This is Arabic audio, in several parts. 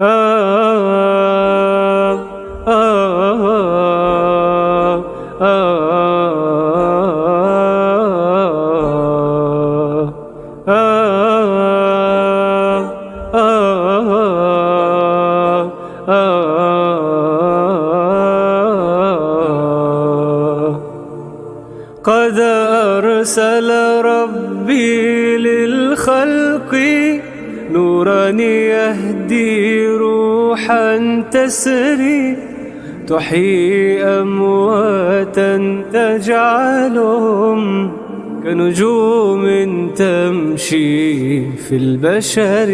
قد أرسل ربي للخلق نورا يهدي روحا تسري تحيي أمواتا تجعلهم كنجوم تمشي في البشر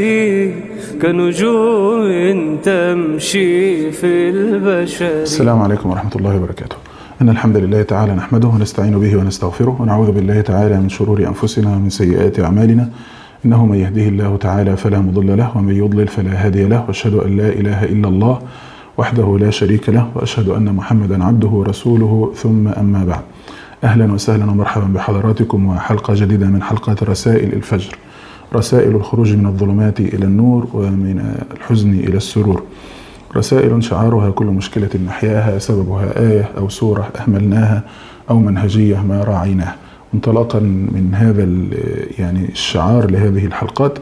كنجوم تمشي في البشر. السلام عليكم ورحمة الله وبركاته. إن الحمد لله تعالى نحمده ونستعين به ونستغفره ونعوذ بالله تعالى من شرور أنفسنا ومن سيئات أعمالنا، إنه من يهده الله تعالى فلا مضل له ومن يضلل فلا هادي له، وأشهد أن لا إله إلا الله وحده لا شريك له، وأشهد أن محمدا عبده ورسوله، ثم أما بعد. أهلا وسهلا ومرحبا بحضراتكم وحلقة جديدة من حلقات رسائل الفجر، رسائل الخروج من الظلمات إلى النور ومن الحزن إلى السرور، رسائل شعارها كل مشكلة نحياها سببها آية أو سورة أهملناها أو منهجية ما راعيناها. انطلاقا من هذا يعني الشعار لهذه الحلقات،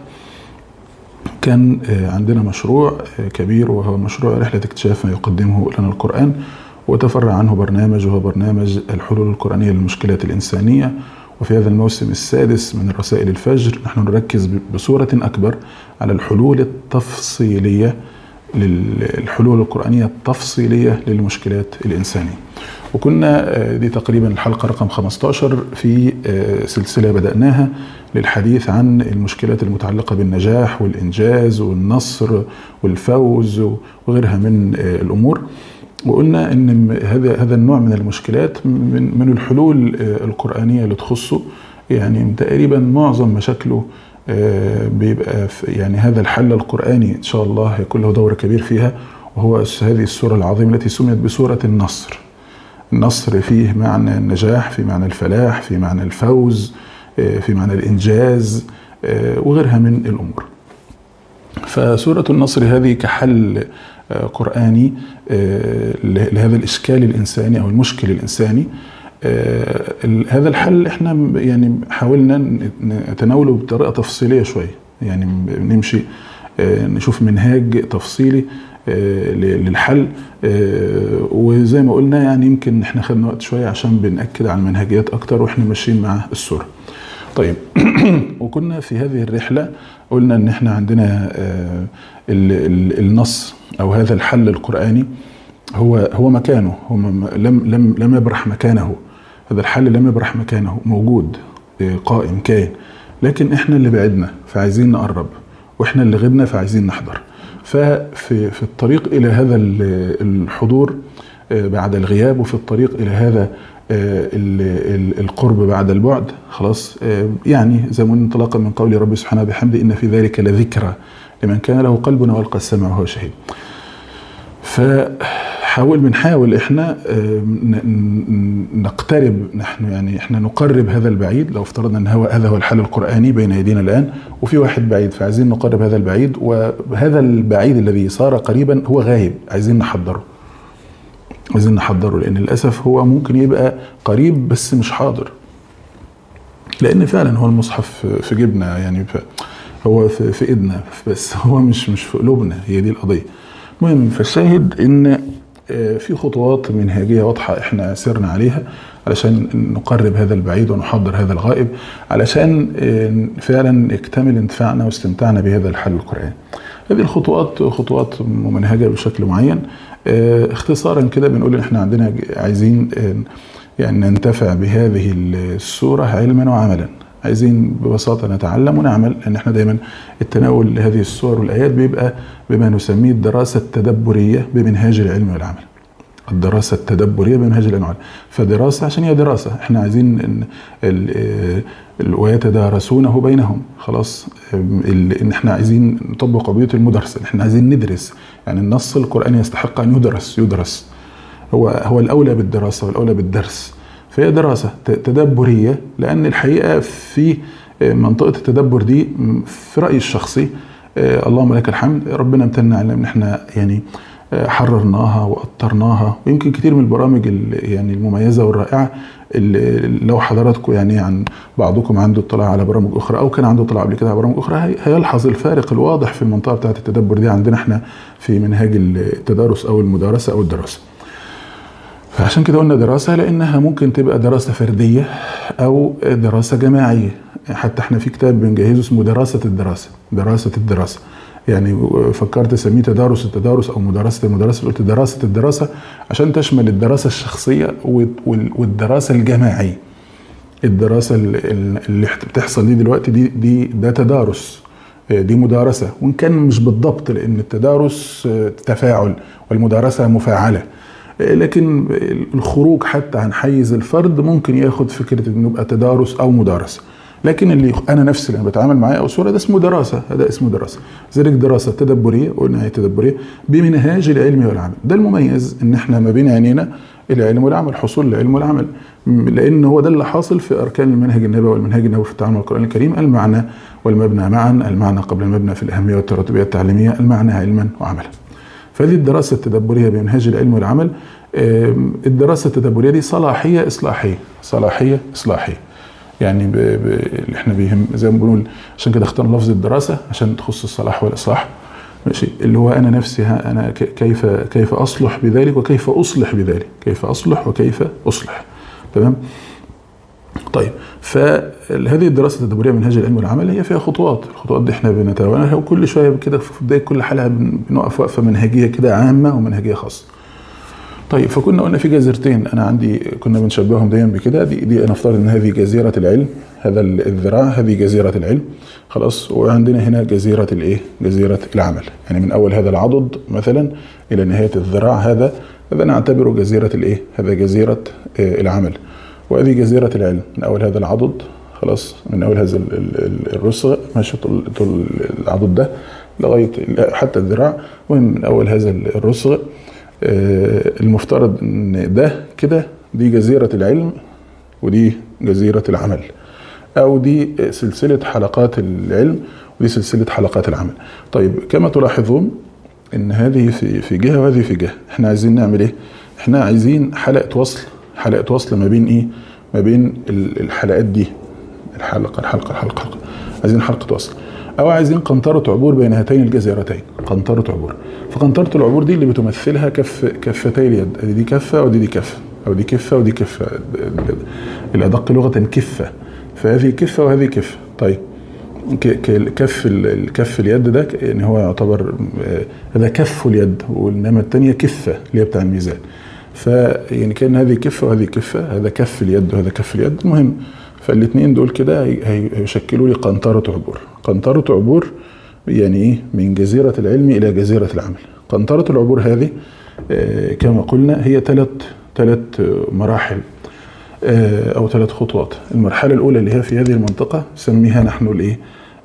كان عندنا مشروع كبير وهو مشروع رحلة اكتشاف ما يقدمه لنا القرآن، وتفرع عنه برنامج وهو برنامج الحلول القرآنية للمشكلات الإنسانية. وفي هذا الموسم السادس من رسائل الفجر نحن نركز بصورة أكبر على الحلول التفصيلية للحلول القرآنية التفصيلية للمشكلات الإنسانية. وكنا دي تقريبا الحلقة رقم 15 في سلسلة بدأناها للحديث عن المشكلات المتعلقة بالنجاح والإنجاز والنصر والفوز وغيرها من الأمور. وقلنا ان هذا النوع من المشكلات من الحلول القرآنية اللي تخصه، يعني تقريبا معظم مشاكله بيبقى يعني هذا الحل القرآني إن شاء الله هيكون له دور كبير فيها، وهو هذه السورة العظيمة التي سميت بسورة النصر. النصر فيه معنى النجاح، في معنى الفلاح، في معنى الفوز، في معنى الإنجاز وغيرها من الأمور. فسورة النصر هذه كحل قرآني لهذا الإشكال الإنساني أو المشكل الإنساني. هذا الحل احنا يعني حاولنا نتناوله بطريقة تفصيلية شوية، يعني نمشي نشوف منهاج تفصيلي للحل. وزي ما قلنا يعني يمكن احنا خدنا وقت شوية عشان بنأكد على المنهجيات أكتر واحنا ماشيين مع السورة. طيب وكنا في هذه الرحلة قلنا ان احنا عندنا النص او هذا الحل القرآني هو مكانه، هو لم يبرح مكانه. هذا الحل لم يبرح مكانه، موجود قائم كائن، لكن احنا اللي بعدنا فعايزين نقرب، واحنا اللي غبنا فعايزين نحضر. ففي الطريق الى هذا الحضور بعد الغياب، وفي الطريق الى هذا القرب بعد البعد، خلاص يعني زي ما انطلاقا من قول ربي سبحانه بحمده إن في ذلك لذكرى لمن كان له قلب والقى السمع وهو شهيد. بنحاول احنا نقترب، نحن يعني احنا نقرب هذا البعيد. لو افترضنا ان هذا هو الحل القرآني بين ايدينا الان، وفي واحد بعيد، فعايزين نقرب هذا البعيد، وهذا البعيد الذي صار قريبا هو غايب، عايزين نحضره، لأن للأسف هو ممكن يبقى قريب بس مش حاضر، لأن فعلا هو المصحف في جيبنا، يعني هو في إيدنا بس هو مش في قلوبنا، هي دي القضية. المهم فالشاهد إن في خطوات منهجية واضحة إحنا سرنا عليها علشان نقرب هذا البعيد ونحضر هذا الغائب، علشان فعلا يكتمل انتفاعنا واستمتاعنا بهذا الحل القرآني. هذه الخطوات خطوات ممنهجة بشكل معين. اختصارا كده بنقول ان احنا عندنا عايزين يعني ننتفع بهذه السورة علما وعملا، عايزين ببساطة نتعلم ونعمل، لان احنا دايما التناول لهذه السور والآيات بيبقى بما نسميه الدراسة التدبرية بمنهاج العلم والعمل. الدراسة التدبرية بمنهاج العلم والعمل، فدراسة عشان هي دراسة، احنا عايزين ويتدارسونه بينهم، خلاص ان احنا عايزين نطبق قضية المدرسة، احنا عايزين ندرس، يعني النص القرآني يستحق ان يدرس، هو الاولى بالدراسة والاولى بالدرس. فهي دراسة تدبرية، لان الحقيقة في منطقة التدبر دي في رأيي الشخصي اللهم لك الحمد، ربنا امتن علينا ان احنا يعني حررناها وأطرناها. ويمكن كتير من البرامج يعني المميزة والرائعة اللي لو حضراتكم يعني عن بعضكم عنده اطلاع على برامج أخرى أو كان عنده اطلاع قبل كده على برامج أخرى هيلحظ الفارق الواضح في المنطقة بتاعة التدبر دي عندنا احنا في منهاج التدارس أو المدارسة أو الدراسة. فعشان كده قلنا دراسة لأنها ممكن تبقى دراسة فردية أو دراسة جماعية. حتى احنا في كتاب بنجهزه اسمه دراسة الدراسة. يعني فكرت اسميه تدارس التدارس او مدرسه المدرسه، قلت دراسه الدراسه عشان تشمل الدراسه الشخصيه والدراسه الجماعيه. الدراسه اللي بتحصل دي دلوقتي ده تدارس، دي مدارسه، وان كان مش بالضبط لان التدارس تفاعل والمدارسه مفاعله، لكن الخروج حتى عن حيز الفرد ممكن ياخد فكره انه يبقى تدارس او مدارسه. لكن اللي انا نفسي اللي بتعامل معاه او صوره ده اسمه دراسه، هذا اسمه دراسه. لذلك دراسه تدبريه، قلنا هي تدبريه بمنهاج العلم والعمل. ده المميز ان احنا ما بين عينينا العلم والعمل، حصول العلم والعمل، لان هو ده اللي حاصل في اركان المنهج النبوي والمنهج النبوي في التعامل مع القران الكريم. المعنى والمبنى معا، المعنى قبل المبنى في الاهميه والتراتبيه التعليميه، المعنى علما وعملا. فهذه الدراسه التدبريه بمنهاج العلم والعمل. الدراسه التدبريه دي صلاحيه اصلاحيه. يعني اللي احنا بيهم زي ما بنقول، عشان كده اخترنا لفظ الدراسه عشان تخص الصلاح والاصلاح، ماشي، اللي هو انا نفسي انا كيف اصلح بذلك وكيف اصلح بذلك، كيف اصلح وكيف اصلح. تمام. طيب، فهذه الدراسه التدبريه منهاج العلم والعمل هي فيها خطوات. الخطوات دي احنا بنتناولها وكل شويه كده في بدايه كل حلقه بنقف وقفه منهجيه كده عامه ومنهجيه خاصه. طيب، فكنا قلنا في جزيرتين انا عندي كنا بنشبههم دايما بكده. دي نفترض ان هذه جزيره العلم، هذا الذراع، هذه جزيره العلم خلاص، وعندنا هنا جزيره الايه؟ جزيره العمل. يعني من اول هذا العضد مثلا الى نهايه الذراع هذا نعتبره جزيره الايه؟ هذا جزيره العمل. وهذه جزيره العلم من اول هذا العضد خلاص، من اول هذا الرسغ ماشي طول العضد ده لغايه حتى الذراع، ومن اول هذا الرسغ المفترض ان ده كده دي جزيرة العلم ودي جزيرة العمل، او دي سلسلة حلقات العلم ودي سلسلة حلقات العمل. طيب، كما تلاحظون ان هذه في جهة وهذه في جهة. احنا عايزين نعمل ايه؟ احنا عايزين حلقة وصل ما بين ايه؟ ما بين الحلقات دي، الحلقة عايزين حلقة وصل، او عايزين قنطرة عبور بين هاتين الجزيرتين، قنطرة عبور. فقنطرة العبور دي اللي بتمثلها كفتي اليد، دي كفة ودي كفة، او دي كفة ودي كفة، الادق لغة كفة. فهذه كفة وهذه كفة. طيب، كف اليد ده يعني هو يعتبر هذا كف اليد، وانما الثانية كفة اللي هي بتاع الميزان. فيعني كان هذه كفة وهذه كفة، هذا كف اليد وهذا كف اليد. المهم، فالاثنين دول كده هيشكلوا لي قنطرة عبور. قنطرة عبور يعني ايه؟ من جزيرة العلم الى جزيرة العمل. قنطرة العبور هذه كما قلنا هي ثلاث مراحل او 3 خطوات. المرحلة الاولى اللي هي في هذه المنطقة نسميها نحن الايه؟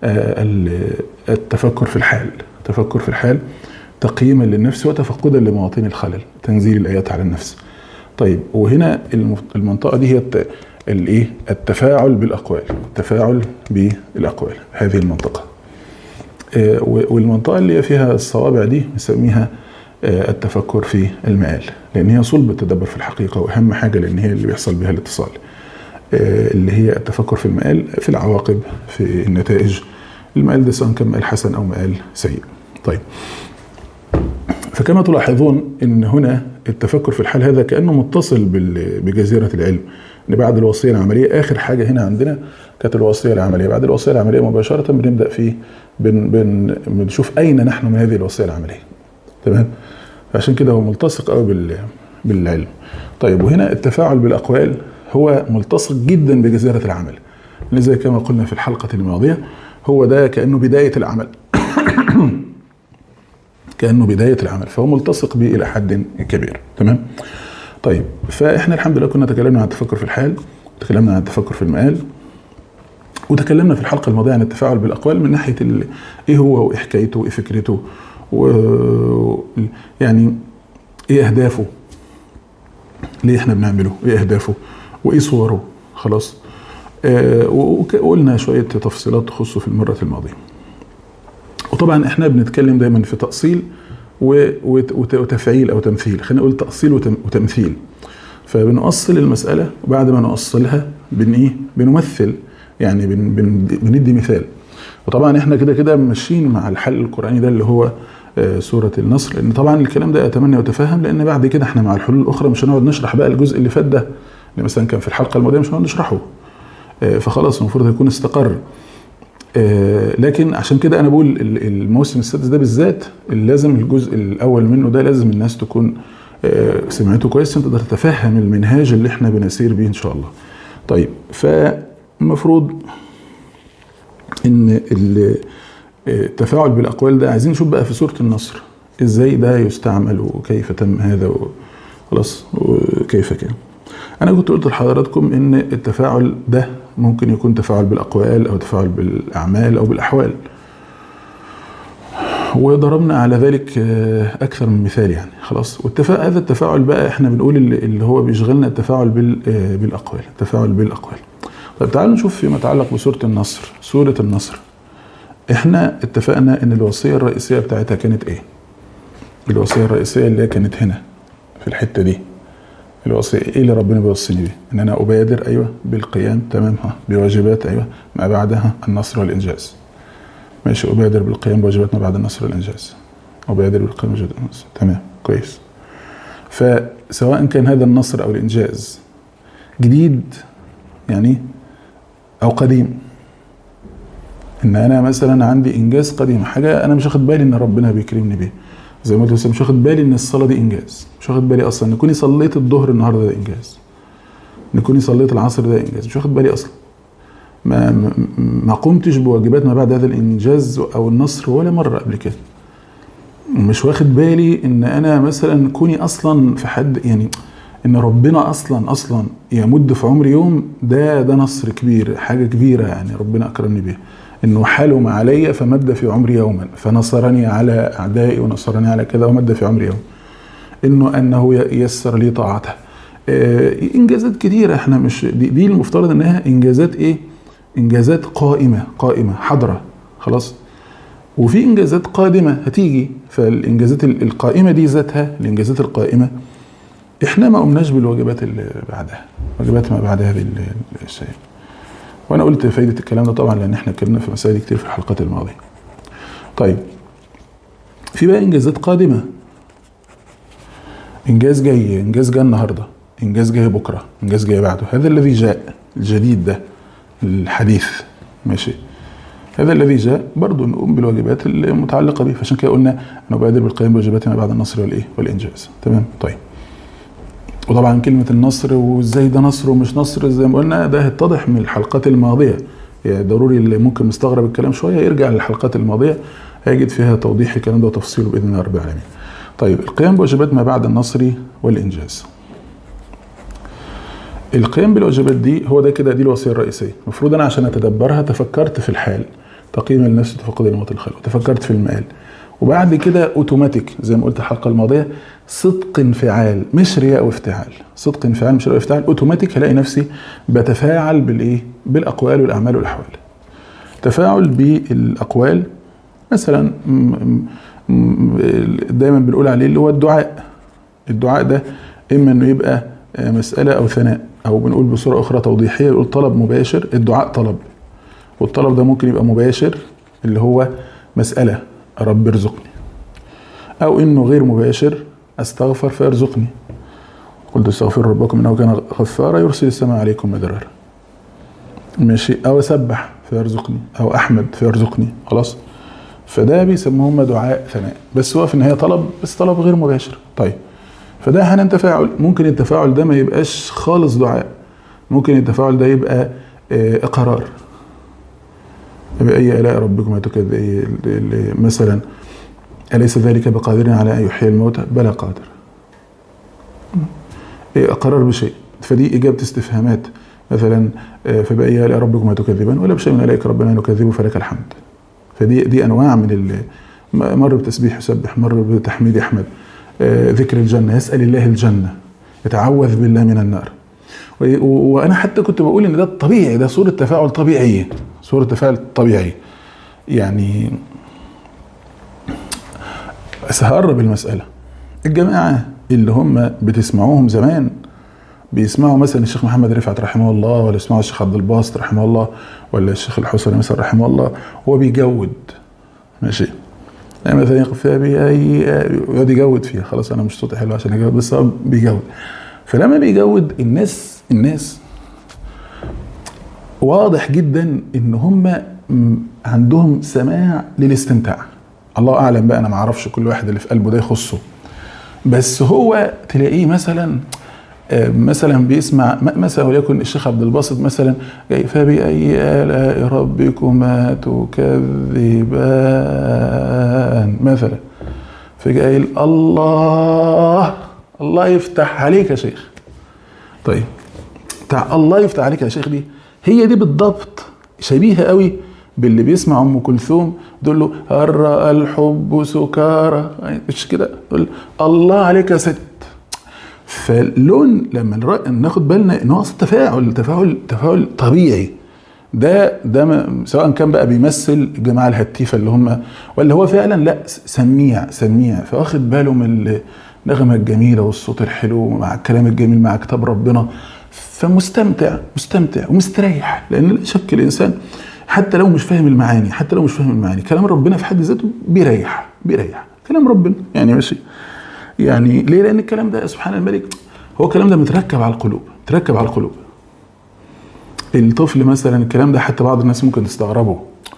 التفكر في الحال، تقييما للنفس وتفقدا لمواطن الخلل، تنزيل الايات على النفس. طيب، وهنا المنطقة دي هي الايه؟ التفاعل بالاقوال، هذه المنطقة. والمنطقة اللي فيها الصوابع دي نسميها التفكر في المآل، لان هي صلب التدبر في الحقيقة، واهم حاجة لان هي اللي بيحصل بها الاتصال، اللي هي التفكر في المآل، في العواقب، في النتائج. المآل ده سواء كان مآل حسن او مآل سيء. طيب، فكما تلاحظون ان هنا التفكر في الحال هذا كأنه متصل بجزيرة العلم. ان بعد الوصية العملية اخر حاجة هنا عندنا كانت الوصية العملية. بعد الوصية العملية مباشرة بنبدأ في بنشوف اين نحن من هذه الوصية العملية. تمام. فعشان كده هو ملتصق قوي بالعلم. طيب، وهنا التفاعل بالاقوال هو ملتصق جدا بجزيرة العمل، لذا كما قلنا في الحلقة الماضية هو ده كأنه بداية العمل. فهو ملتصق به الى حد كبير. تمام. طيب، فاحنا الحمد لله كنا تكلمنا عن التفكر في الحال، وتكلمنا عن التفكر في المآل، وتكلمنا في الحلقة الماضية عن التفاعل بالاقوال من ناحية ايه هو وايه حكايته وايه فكرته، ويعني ايه اهدافه، ليه احنا بنعمله، ايه اهدافه وايه صوره. خلاص. وقلنا شوية تفصيلات تخصه في المرة الماضية. وطبعا احنا بنتكلم دايما في تأصيل وتفعيل او تمثيل، خلينا نقول تأصيل وتمثيل. فبنؤصل المسألة وبعد ما نؤصلها بنمثل، يعني بندي مثال. وطبعا احنا كده ماشيين مع الحل القرآني ده اللي هو سورة النصر، لان طبعا الكلام ده اتمنى يتفهم، لان بعد كده احنا مع الحلول الاخرى مش هنقعد نشرح بقى الجزء اللي فات ده اللي مثلا كان في الحلقة الماضية، مش هنقعد نشرحه، فخلاص المفروض يكون استقر. لكن عشان كده انا بقول الموسم السادس ده بالذات لازم الجزء الاول منه ده لازم الناس تكون سمعته كويس عشان تقدر تتفهم المنهاج اللي احنا بنسير بيه ان شاء الله. طيب، فالمفروض ان التفاعل بالاقوال ده عايزين نشوف بقى في سورة النصر ازاي ده يستعمل وكيف تم هذا خلاص وكيف كان. انا كنت قلت لحضراتكم ان التفاعل ده ممكن يكون تفاعل بالاقوال او تفاعل بالاعمال او بالاحوال، وضربنا على ذلك اكثر من مثال يعني خلاص. هذا التفاعل بقى احنا بنقول اللي هو بيشغلنا التفاعل بالاقوال، التفاعل بالاقوال. طيب تعالوا نشوف فيما يتعلق بسورة النصر. سورة النصر احنا اتفقنا ان الوصية الرئيسية بتاعتها كانت ايه؟ الوصية الرئيسية اللي كانت هنا في الحتة دي، الوصية ايه اللي ربنا بيوصيني بيه؟ ان انا ابادر ايوه بالقيام تمام بواجبات ايوه ما بعدها النصر والانجاز. ماشي، ابادر بالقيام بواجبات ما بعد النصر والانجاز، ابادر بالقيام بواجبات النصر، تمام كويس. فسواء كان هذا النصر او الانجاز جديد يعني او قديم، ان انا مثلا عندي انجاز قديم، حاجه انا مش واخد بالي ان ربنا بيكرمني بيه، زي ما قلت مش واخد بالي ان الصلاه دي انجاز، مش واخد بالي اصلا ان كوني صليت الظهر النهارده ده انجاز، ان كوني صليت العصر ده انجاز، مش واخد بالي اصلا، ما قمتش بواجبات ما بعد هذا الانجاز او النصر ولا مره قبل كده. مش واخد بالي ان انا مثلا كوني اصلا في حد، يعني ان ربنا اصلا يمد في عمري يوم، ده نصر كبير، حاجه كبيره يعني ربنا اكرمني بيها، انه حلم علي فمد في عمري يوما فنصرني على اعدائي ونصرني على كذا ومد في عمري يوم، انه ييسر لي طاعته. انجازات كتيره، احنا مش دي المفترض انها انجازات ايه؟ انجازات قائمه حاضره خلاص، وفي انجازات قادمه هتيجي. فالانجازات القائمه دي ذاتها، الانجازات القائمه احنا ما قمناش بالواجبات اللي بعدها، واجبات ما بعد هذه الشيء. وانا قلت فايده الكلام ده طبعا لان احنا اتكلمنا في مسائل كتير في الحلقات الماضيه. طيب، في بقى انجازات قادمه، انجاز جاي النهارده، انجاز جاي بكره، انجاز جاي بعده، هذا الذي جاء الجديد ده الحديث ماشي، هذا الذي جاء برضه نقوم بالواجبات المتعلقه به. فعشان كده قلنا نبادر بالقيام بواجبات ما بعد النصر والانجاز. تمام. طيب، وطبعا كلمه النصر وازاي ده نصر ومش نصر زي ما قلنا ده هيتضح من الحلقات الماضيه، يعني ضروري اللي ممكن مستغرب الكلام شويه يرجع للحلقات الماضيه هيجد فيها توضيح الكلام ده وتفصيله باذن الله رب العالمين. طيب، القيام بواجبات ما بعد النصر والانجاز. القيام بالواجبات دي هو ده كده، دي الوصيه الرئيسيه. المفروض انا عشان اتدبرها تفكرت في الحال، تقييم النفس تفقد الموت الخلق، وتفكرت في المآل، وبعد كده اوتوماتيك زي ما قلت الحلقه الماضيه صدق انفعال مش رياء وافتعال، صدق انفعال مش رياء وافتعال، اوتوماتيك هلاقي نفسي بتفاعل بالايه؟ بالاقوال والاعمال والاحوال. تفاعل بالاقوال مثلا دايما بنقول عليه اللي هو الدعاء. الدعاء ده اما انه يبقى مساله او ثناء، او بنقول بصوره اخرى توضيحيه نقول طلب مباشر. الدعاء طلب، والطلب ده ممكن يبقى مباشر اللي هو مساله رب ارزقني، او انه غير مباشر استغفر فيرزقني، قلت استغفروا ربكم انه كان غفارا يرسل السماء عليكم مدرارا ماشي، او اسبح فيرزقني، او احمد فيرزقني خلاص. فده بيسموهم دعاء ثناء، بس هو في النهايه طلب، بس طلب غير مباشر. طيب، فده هنا تفاعل. ممكن التفاعل ده ما يبقاش خالص دعاء، ممكن التفاعل ده يبقى اقرار. فبأي آلاء ربكما تكذبان مثلا، أليس ذلك بقادر على أن يحيي الموتى؟ بلى قادر. اقرار بشيء، فدي إجابة استفهامات مثلا، فبأي آلاء ربكما تكذبان، ولا بشيء من آلائك ربنا نكذب فلك الحمد. فدي أنواع من مر بتسبيح يسبح، مر بتحميد يحمد، ذكر الجنة، يسأل الله الجنة، يتعوذ بالله من النار. وأنا حتى كنت بقول إن ده الطبيعي، ده صورة تفاعل طبيعية، صورة تفاعل طبيعي. يعني بس هقرب المسألة. الجماعة اللي هم بتسمعوهم زمان بيسمعوا مثلا الشيخ محمد رفعت رحمه الله، ولا يسمعوا الشيخ عبد الباسط رحمه الله، ولا الشيخ الحسني مثلا رحمه الله، هو بيجود ماشي، يعني مثلا يقف فيها يقعد يجود فيها، خلاص انا مش صوتي حلو عشان اجود، بس هو بيجود. فلما بيجود الناس واضح جدا ان هم عندهم سماع للاستمتاع. الله اعلم بقى، انا ما اعرفش كل واحد اللي في قلبه ده يخصه، بس هو تلاقيه مثلا بيسمع مثلا وليكن الشيخ عبد الباسط مثلا جاي فبأي آلاء ربكما تكذبان مثلا، فجاي الله يفتح عليك يا شيخ. طيب الله يفتح عليك يا شيخ دي هي دي بالضبط شبيهه قوي باللي بيسمع ام كلثوم تقول له هل رأى الحب سكارى، مش كده؟ تقول الله عليك يا ست. فاللون لما ناخد بالنا ان هو تفاعل طبيعي، ده سواء كان بقى بيمثل الجماعه الهتيفه اللي هم، ولا هو فعلا لا سميع فواخد باله من النغمه الجميله والصوت الحلو مع الكلام الجميل مع كتاب ربنا، فمستمتع ومستريح. لان لا شك الانسان حتى لو مش فاهم المعاني كلام ربنا في حد ذاته بيريح كلام ربنا يعني ماشي. يعني ليه؟ لان الكلام ده سبحان الملك هو الكلام ده متركب على القلوب. الطفل مثلا الكلام ده حتى بعض الناس ممكن تستغربه،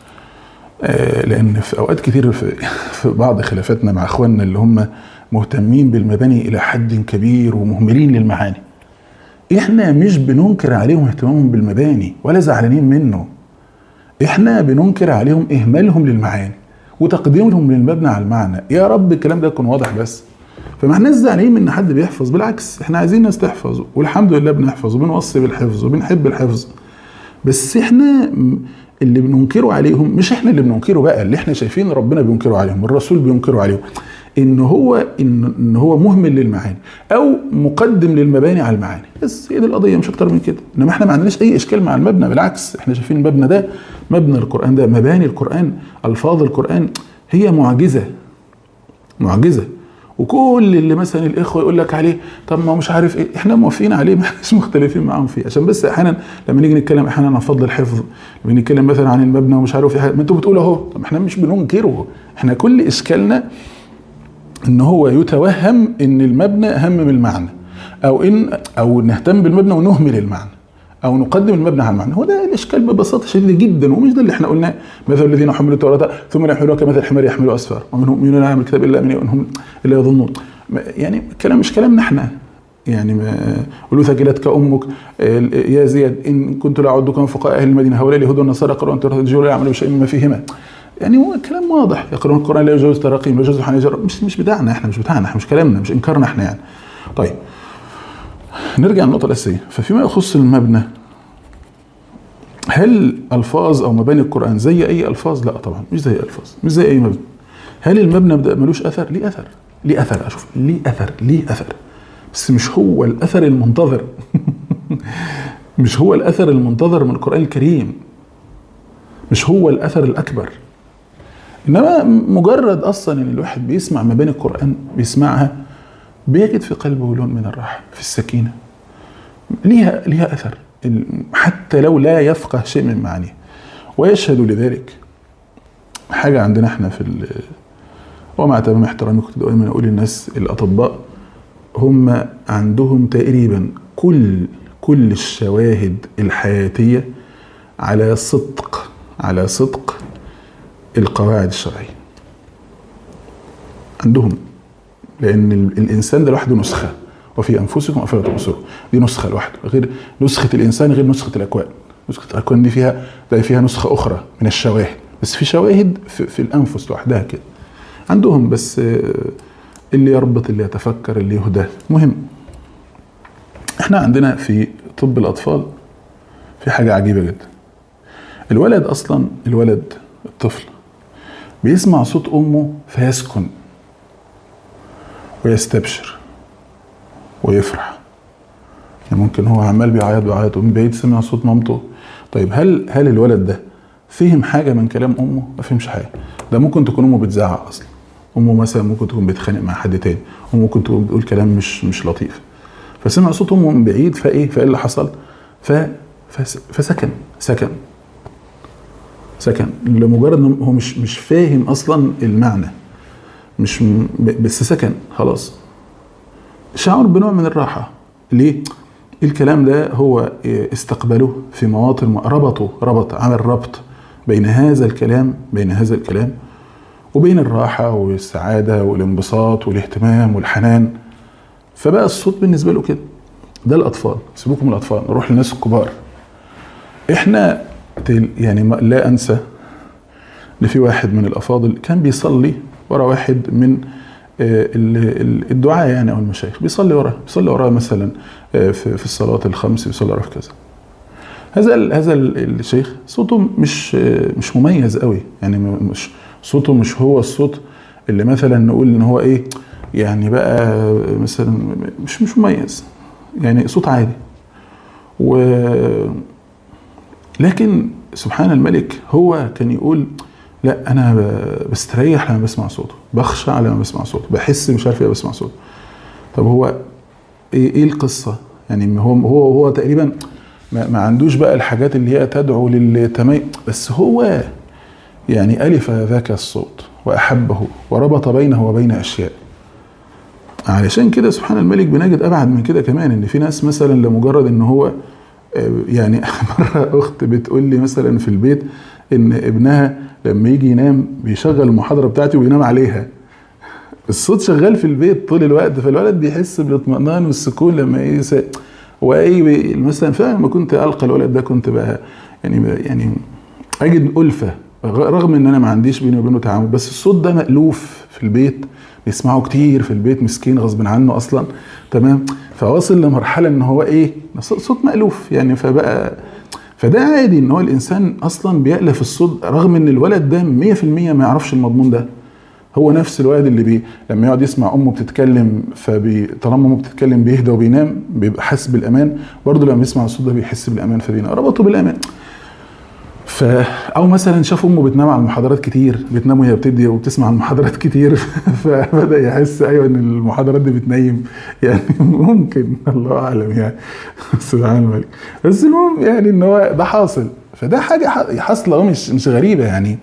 لان في اوقات كتير في بعض خلافاتنا مع اخواننا اللي هم مهتمين بالمباني الى حد كبير ومهملين للمعاني، احنا مش بننكر عليهم اهتمامهم بالمباني ولا زعلانين منه، احنا بننكر عليهم اهمالهم للمعاني وتقديمهم للمبنى على المعنى. يا رب الكلام ده يكون واضح بس. فما احنا زعلانين من ان حد بيحفظ، بالعكس احنا عايزين ناس تحفظ، والحمد لله بنحفظ وبنوصي بالحفظ وبنحب الحفظ. بس احنا اللي بننكره عليهم، مش احنا اللي بننكره بقى، اللي احنا شايفين ربنا بينكره عليهم والرسول بينكره عليهم، ان هو مهمل للمعاني او مقدم للمباني على المعاني. بس هي دي القضيه، مش اكتر من كده. انما احنا ما عندناش اي اشكال مع المبنى، بالعكس احنا شايفين المبنى ده، مبنى القران ده، مباني القران، الفاظ القران هي معجزه. وكل اللي مثلا الاخوه يقول لك عليه طب ما مش عارف ايه، احنا موافقين عليه، مش مختلفين معاهم فيه، عشان بس احيانا لما نيجي نتكلم احيانا عن فضل الحفظ، لما نتكلم مثلا عن المبنى ومش عارف ايه، ما انتوا بتقولوا اهو، طب احنا مش بننكره، احنا كل اشكالنا ان هو يتوهم ان المبنى اهم من المعنى، او نهتم بالمبنى ونهمل المعنى، او نقدم المبنى على المعنى. هو ده الاشكال ببساطه شديده جدا، ومش ده اللي احنا قلناه. مثل الذين حملوا التوراة ثم لا يحملوها كمثل الحمار يحمل اسفار ومنهم من لا يعلم الكتاب الا منهم الا يظنون. يعني الكلام مش كلامنا احنا، يعني قولوا ثقلتك امك يا زياد ان كنت لاعدكم فقهاء اهل المدينه هؤلاء اليهود والنصارى قرأوا ان ترجعوا لا يعملوا شيئا مما فيهما. يعني هو كلام واضح، يقرؤون القران لا يجوز تراقيم ويجوز حناجر، مش بتاعنا احنا، مش كلامنا، مش انكارنا احنا يعني. طيب نرجع للنقطه الاساسيه. ففيما يخص المبنى، هل الفاظ او مباني القران زي اي الفاظ؟ لا طبعا مش زي الفاظ، مش زي اي مبنى. هل المبنى ملوش اثر؟ ليه اثر، بس مش هو الاثر المنتظر مش هو الاثر المنتظر من القران الكريم، مش هو الاثر الاكبر. انما مجرد اصلا ان الواحد بيسمع مباني القران، بيسمعها بيجد في قلبه لون من الراحه، في السكينه، ليها اثر حتى لو لا يفقه شيء من معانيه. ويشهد لذلك حاجه عندنا احنا ومع تمام احترامي كنت دائما اقول للناس الاطباء، هم عندهم تقريبا كل الشواهد الحياتيه على صدق القواعد الشرعيه عندهم. لان الانسان ده لوحده نسخه، وفي انفسكم افلا تبصرون، دي نسخه لوحده، غير نسخه الانسان غير نسخه الاكوان. نسخه الاكوان دي فيها نسخه اخرى من الشواهد، بس في شواهد في الانفس لوحدها كده عندهم. بس اللي يربط، اللي يتفكر، اللي يهدى. مهم احنا عندنا في طب الاطفال في حاجه عجيبه جدا. الطفل بيسمع صوت امه فيسكن ويستبشر ويفرح. يعني ممكن هو عمال بيعيط ومن بعيد سمع صوت مامته. طيب هل الولد ده فهم حاجه من كلام امه؟ ما فهمش حاجه. ده ممكن تكون امه بتزعق اصلا، امه مثلا ممكن تكون بتخانق مع حد تاني، وممكن تكون بتقول كلام مش لطيف، فسمع صوت امه من بعيد، فايه اللي حصل؟ فسكن لمجرد انه هو مش فاهم اصلا المعنى، مش بس سكن خلاص، شعر بنوع من الراحه. ليه؟ الكلام ده هو استقبله في مواطن، عمل ربط بين هذا الكلام وبين الراحه والسعاده والانبساط والاهتمام والحنان، فبقى الصوت بالنسبه له كده. ده الاطفال، سيبوكم من الاطفال، نروح للناس الكبار. احنا يعني لا انسى ان في واحد من الافاضل كان بيصلي ورا واحد من الدعاء يعني او المشايخ، بيصلي وراه مثلا في الصلاه الخمس، بيصلي وراه في كذا. هذا الشيخ صوته مش مميز قوي، يعني مش صوته، مش هو الصوت اللي مثلا نقول ان هو ايه يعني بقى مثلا مش مميز، يعني صوت عادي. لكن سبحان الملك هو كان يقول لا انا بستريح لما بسمع صوته، بخشع لما بسمع صوته، بحس مش عارف ايه بسمع صوته. طب هو ايه القصه؟ يعني هو تقريبا ما عندوش بقى الحاجات اللي هي تدعو للتميز، بس هو يعني الف ذاك الصوت واحبه وربط بينه وبين اشياء. علشان كده سبحان الملك بنجد ابعد من كده كمان، ان في ناس مثلا لمجرد ان هو يعني مرة اخت بتقول لي مثلا في البيت ان ابنها لما يجي ينام بيشغل المحاضرة بتاعتي وينام عليها، الصوت شغال في البيت طول الوقت، فالولد بيحس بالاطمئنان والسكون لما واي مثلا. فعلا لما كنت القى الولد ده كنت بقى يعني اجد ألفة، رغم ان انا ما عنديش بيني وبينه تعامل، بس الصوت ده مألوف في البيت، بيسمعه كتير في البيت، مسكين غصب عنه اصلا، تمام. فواصل لمرحله ان هو صوت مألوف يعني. فده عادي ان هو الانسان اصلا بيألف الصوت، رغم ان الولد ده 100% ما يعرفش المضمون ده. هو نفس الولد اللي لما يقعد يسمع امه بتتكلم، طالما امه بتتكلم بيهدى وبينام، بيبقى حاسس بالامان، برضه لما بيسمع الصوت ده بيحس بالامان، فبينام، ربطه بالامان. او مثلا شاف امه بتنام على المحاضرات كتير، بتنام وهي بتدي وبتسمع المحاضرات كتير، فبدا يحس ايوه ان المحاضرات دي بتنيم يعني. ممكن الله اعلم يعني، سبحان الملك. بس المهم يعني ان هو ده حاصل، فده حاجه حاصله مش غريبه يعني.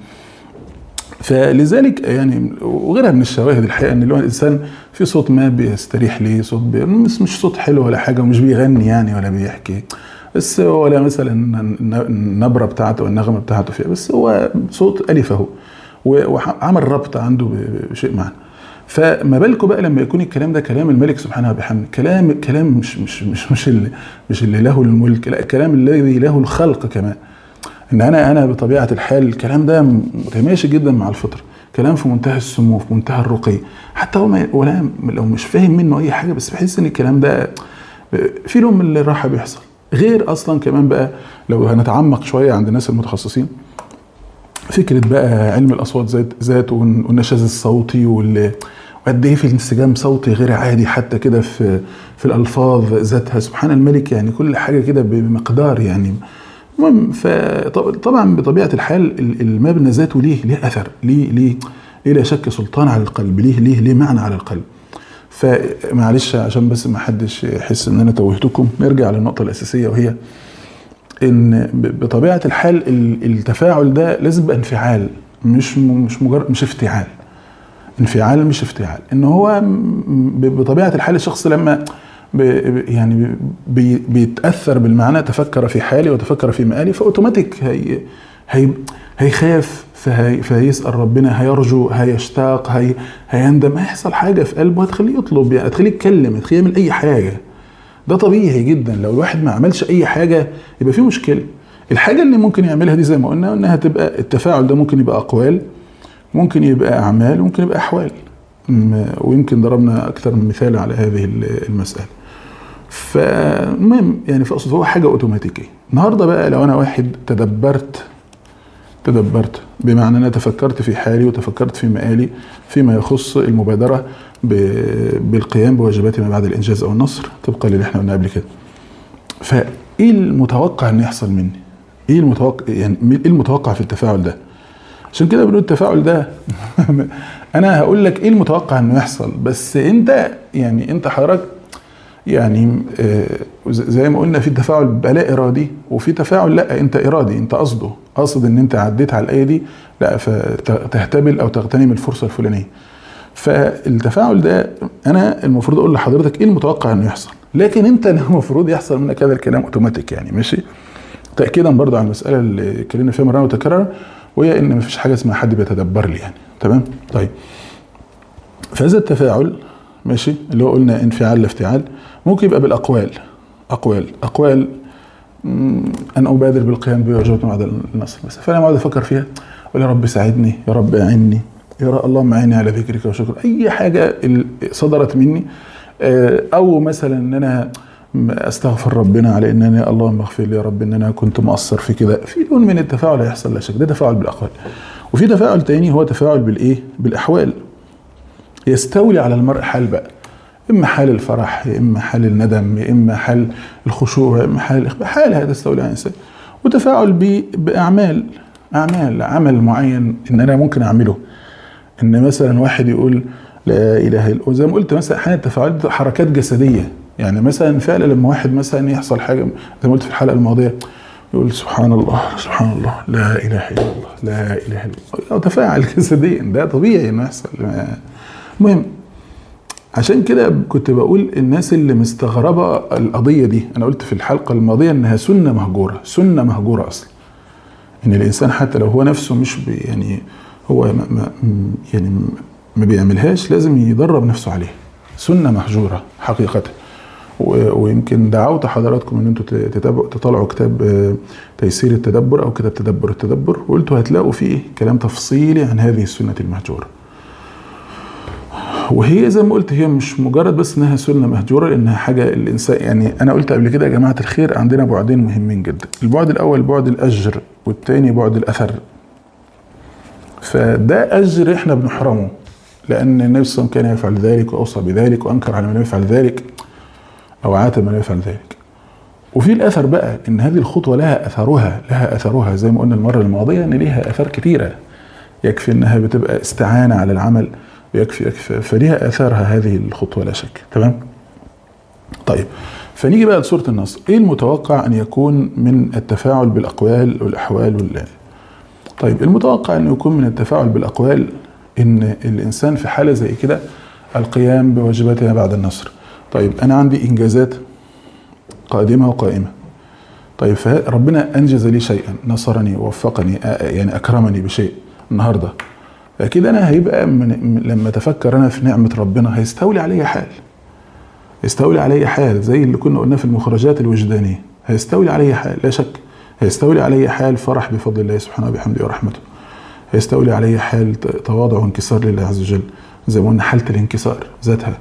فلذلك يعني وغيرها من الشواهد الحقيقه ان الانسان في صوت ما بيستريح ليه، صوت مش صوت حلو ولا حاجه، ومش بيغني يعني ولا بيحكي، بس ولا مثلا النبره بتاعته والنغمه بتاعته فيها، بس هو صوت الف اهو، وعمل ربط عنده بشيء معنى. فما بالكم بقى لما يكون الكلام ده كلام الملك سبحانه وبحمده، كلام مش اللي له الملك، لا، الكلام الذي له الخلق كمان. ان انا بطبيعه الحال الكلام ده متماشي جدا مع الفطره، كلام في منتهى السمو، في منتهى الرقي، حتى هو ولا لو مش فاهم منه اي حاجه، بس بحس ان الكلام ده في له من الراحه بيحصل. غير اصلا كمان بقى لو هنتعمق شويه عند الناس المتخصصين، فكره بقى علم الاصوات ذات والنشاز الصوتي وقد ايه في انسجام صوتي غير عادي، حتى كده في الالفاظ ذاتها. سبحان الملك يعني كل حاجه كده بمقدار يعني. المهم فطبعا بطبيعه الحال المبنى ذاته ليه اثر، ليه لا شك سلطان على القلب، ليه معنى على القلب. فمعلش عشان بس ما حدش يحس ان انا توهتكم، نرجع للنقطه الاساسيه، وهي ان بطبيعه الحال التفاعل ده لازم يبقى انفعال، مش مجرد مش افتعال. انفعال مش افتعال. ان هو بطبيعه الحال الشخص لما يعني بيتاثر بالمعنى، تفكر في حالي وتفكر في مآلي، فاوتوماتيك هيخاف، فهيسأل ربنا، هيرجو، هيشتاق، هيندم، هيحصل حاجه في قلبه هتخليه يطلب، يعني هتخليه يتكلم، هتخليه يعمل اي حاجه. ده طبيعي جدا. لو الواحد ما عملش اي حاجه يبقى فيه مشكله. الحاجه اللي ممكن يعملها دي زي ما قلنا انها تبقى التفاعل ده ممكن يبقى اقوال، ممكن يبقى اعمال، ممكن يبقى احوال، ويمكن ضربنا اكثر من مثال على هذه المساله. فالمهم يعني فاقصد هو حاجه اوتوماتيكيه. النهارده بقى لو انا واحد تدبرت بمعنى انا تفكرت في حالي وتفكرت في مآلي فيما يخص المبادره بالقيام بواجبات ما بعد الانجاز او النصر طبقا للي احنا قلنا قبل كده، فايه المتوقع ان يحصل مني؟ ايه المتوقع في التفاعل ده؟ عشان كده بنقول التفاعل ده انا هقول لك ايه المتوقع انه يحصل، بس انت يعني انت حضرتك يعني زي ما قلنا في تفاعل بقى لا ارادي، وفي تفاعل لا انت ارادي، انت قصد ان انت عديت على الايه دي لا فتهتبل او تغتنم الفرصه الفلانيه. فالتفاعل ده انا المفروض اقول لحضرتك ايه المتوقع انه يحصل، لكن انت المفروض يحصل منك هذا الكلام اوتوماتيك يعني ماشي. تاكيدا برضو على المساله اللي اتكلمنا فيها مره وتكرر، وهي ان مفيش حاجه اسمها حد بيتدبر لي يعني. تمام. طيب فهذا التفاعل ماشي اللي هو قلنا انفعال لافتعال ممكن يبقى بالاقوال. اقوال ان ابادر بالقيام بواجبات بعد النصر بس، فانا اقعد افكر فيها اقول يا رب ساعدني، يا رب اعني، يا اللهم اعني على ذكرك وشكرك، اي حاجه صدرت مني، او مثلا ان انا استغفر ربنا على ان انا اللهم اغفر لي يا رب ان انا كنت مقصر في كده، في لون من التفاعل هيحصل لا شك، ده تفاعل بالاقوال. وفي تفاعل تاني هو تفاعل بالايه؟ بالاحوال. يستولي على المرء حال بقى، اما حال الفرح، يا اما حال الندم، يا اما حال الخشوع، يا اما حال هذا تستولي على الانسان. وتفاعل باعمال، عمل معين ان انا ممكن اعمله، ان مثلا واحد يقول لا اله الا الله، زي ما قلت مثلا احيانا التفاعلات حركات جسديه، يعني مثلا فعلا لما واحد مثلا يحصل حاجه زي ما قلت في الحلقه الماضيه يقول سبحان الله سبحان الله لا اله الا الله لا اله الا الله، تفاعل جسديا ده طبيعي انه يحصل. المهم عشان كده كنت بقول الناس اللي مستغربه القضيه دي، انا قلت في الحلقه الماضيه انها سنه مهجوره اصلا، ان الانسان حتى لو هو نفسه مش يعني هو ما بيعملهاش لازم يدرب نفسه عليها، سنه مهجوره حقيقه. ويمكن دعوت حضراتكم ان انتوا تطلعوا كتاب تيسير التدبر او كتاب تدبر التدبر، وقلتوا هتلاقوا فيه كلام تفصيلي عن هذه السنه المهجوره. وهي زي ما قلت هي مش مجرد بس انها سنه مهجوره، لانها حاجه الانسان يعني انا قلت قبل كده يا جماعه الخير عندنا بعدين مهمين جدا، البعد الاول بعد الاجر، والثاني بعد الاثر. فده اجر احنا بنحرمه لان النبي صلى الله عليه وسلم كان يفعل ذلك واوصى بذلك وانكر على من يفعل ذلك او عاتب من يفعل ذلك. وفي الاثر بقى ان هذه الخطوه لها اثرها زي ما قلنا المره الماضيه ان ليها اثار كثيره، يكفي انها بتبقى استعانه على العمل، يكفي فليها اثارها هذه الخطوه لا شك. تمام. طيب فنيجي بقى لسوره النصر، ايه المتوقع ان يكون من التفاعل بالاقوال والاحوال طيب المتوقع ان يكون من التفاعل بالاقوال ان الانسان في حاله زي كده القيام بواجباتها بعد النصر. طيب انا عندي انجازات قادمه وقائمه، طيب فربنا انجز لي شيئا، نصرني ووفقني يعني اكرمني بشيء النهارده، اكيد انا هيبقى لما اتفكر انا في نعمه ربنا هيستولي علي حال زي اللي كنا قلنا في المخرجات الوجدانيه، هيستولي علي حال لا شك، هيستولي علي حال فرح بفضل الله سبحانه وبحمده ورحمته، هيستولي علي حال تواضع وانكسار لله عز وجل، زي ما قلنا حاله الانكسار ذاتها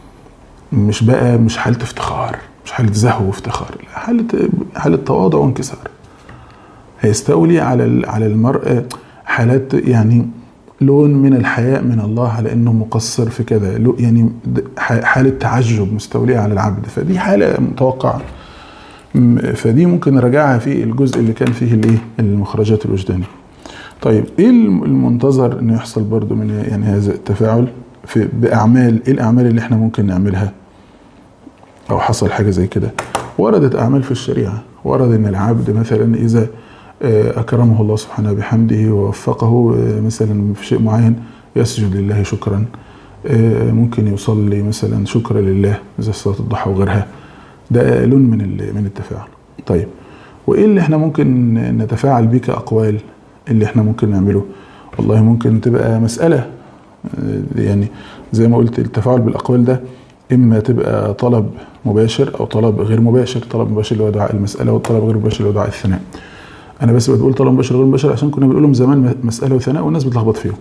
مش حاله افتخار، مش حاله زهو وافتخار، حاله تواضع وانكسار. هيستولي على المرء حالات يعني لون من الحياء من الله على انه مقصر في كذا، يعني حاله تعجب مستوليه على العبد، فدي حاله متوقعه. فدي ممكن نراجعها في الجزء اللي كان فيه الايه المخرجات الوجدانيه. طيب ايه المنتظر انه يحصل برضو من يعني هذا التفاعل في باعمال، ايه الاعمال اللي احنا ممكن نعملها او حصل حاجه زي كده؟ وردت اعمال في الشريعه، ورد ان العبد مثلا اذا اكرمه الله سبحانه بحمده ووفقه مثلا في شيء معين يسجد لله شكرا، ممكن يصلي مثلا شكرا لله زي صلاه الضحى وغيرها، ده لون من التفاعل. طيب وايه اللي احنا ممكن نتفاعل بيه كاقوال اللي احنا ممكن نعمله؟ والله ممكن تبقى مساله، يعني زي ما قلت التفاعل بالاقوال ده اما تبقى طلب مباشر او طلب غير مباشر. طلب مباشر اللي هو دعاء المساله، والطلب غير مباشر اللي هو دعاء الثناء. انا بس بقول طلب مباشر غير مباشر عشان كنا بنقولهم زمان مساله وثناء والناس بتلخبط فيهم.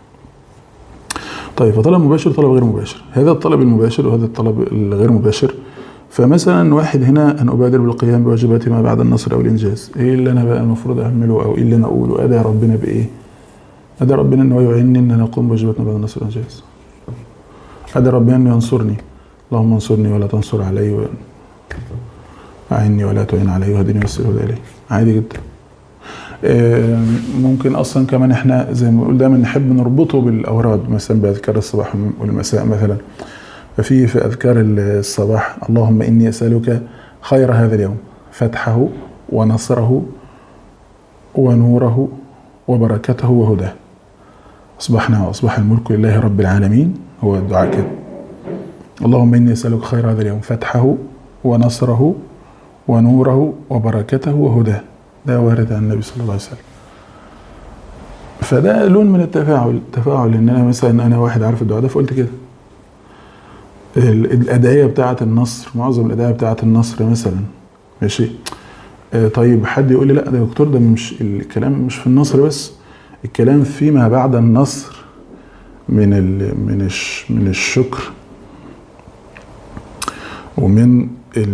طيب فطلب مباشر وطلب غير مباشر، هذا الطلب المباشر وهذا الطلب الغير مباشر. فمثلا واحد هنا ان ابادر بالقيام بواجبات ما بعد النصر او الانجاز، ايه اللي انا بقى المفروض اعمله او ايه اللي انا اقوله؟ ادعي ربنا بايه؟ ادعي ربنا انه يعينني ان انا اقوم بواجبات ما بعد النصر والانجاز. ادعي ربنا انه ينصرني، اللهم انصرني ولا تنصر علي، اعني ولا تعين علي، وهدني ويسر الهدى الي. عادي جدا. ممكن اصلا كمان احنا زي ما بنقول دايما نحب نربطه بالاوراد، مثلا باذكار الصباح والمساء مثلا. في اذكار الصباح: اللهم اني اسالك خير هذا اليوم، فتحه ونصره ونوره وبركته وهداه، اصبحنا واصبح الملك لله رب العالمين. هو الدعاء كده: اللهم اني اسالك خير هذا اليوم، فتحه ونصره ونوره وبركته وهداه. ده وارد عن النبي صلى الله عليه وسلم. فده لون من التفاعل ان انا مثلا انا واحد عارف الدعاء ده فقلت كده. الادعيه بتاعه النصر، معظم الادعيه بتاعه النصر مثلا، ماشي. طيب حد يقول لي لا ده يا دكتور ده مش الكلام مش في النصر بس، الكلام فيما بعد النصر من الشكر ومن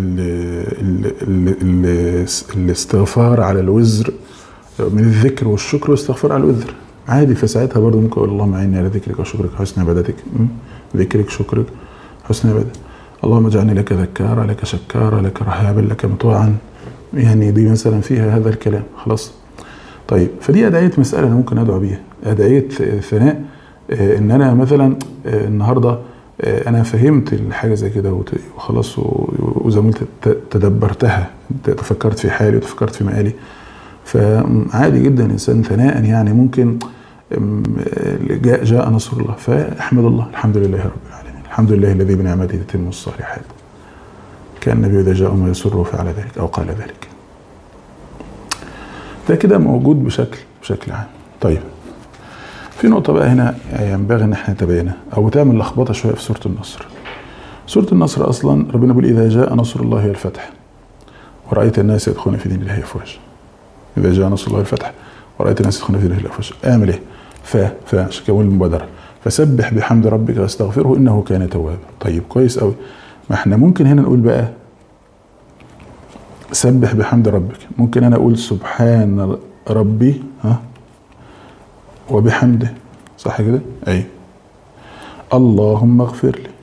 الاستغفار على الوزر، من الذكر والشكر والاستغفار على الوزر عادي. فساعتها برضو ممكن اقول اللهم اعني على ذكرك وشكرك حسن عبادتك، ذكرك شكرك حسن عبادتك، اللهم اجعلني لك ذكارا لك شكارا لك رهابا لك مطوعا. يعني دي مثلا فيها هذا الكلام خلاص. طيب فدي أدعية مسألة أنا ممكن أدعو بيها، أدعية ثناء. إن أنا مثلا النهاردة أنا فهمت الحاجة زي كده وخلاص، وزي ما قلت تدبرتها، تفكرت في حالي وتفكرت في مقالي. فعادي جدا إنسان ثناء يعني ممكن جاء نصر الله فأحمد الله، الحمد لله رب العالمين، الحمد لله الذي بنعمته تتم الصالحات. كان النبي إذا جاء ما يسره فعل ذلك أو قال ذلك. ده كده موجود بشكل عام. طيب في نقطة بقى هنا ينبغي ان احنا نتبينها او تعمل لخبطة شوية في سورة النصر. سورة النصر اصلا ربنا بيقول إذا جاء نصر الله والفتح ورأيت الناس يدخلون في دين الله أفواجا. إذا جاء نصر الله والفتح ورأيت الناس يدخلون في دين الله أفواجا. اعمل ايه؟ عشان كده المبادرة: فسبح بحمد ربك واستغفره إنه كان توابا. طيب كويس قوي. ما احنا ممكن هنا نقول بقى سبح بحمد ربك، ممكن انا اقول سبحان ربي وبحمده، صح كده؟ اي اللهم اغفر لي،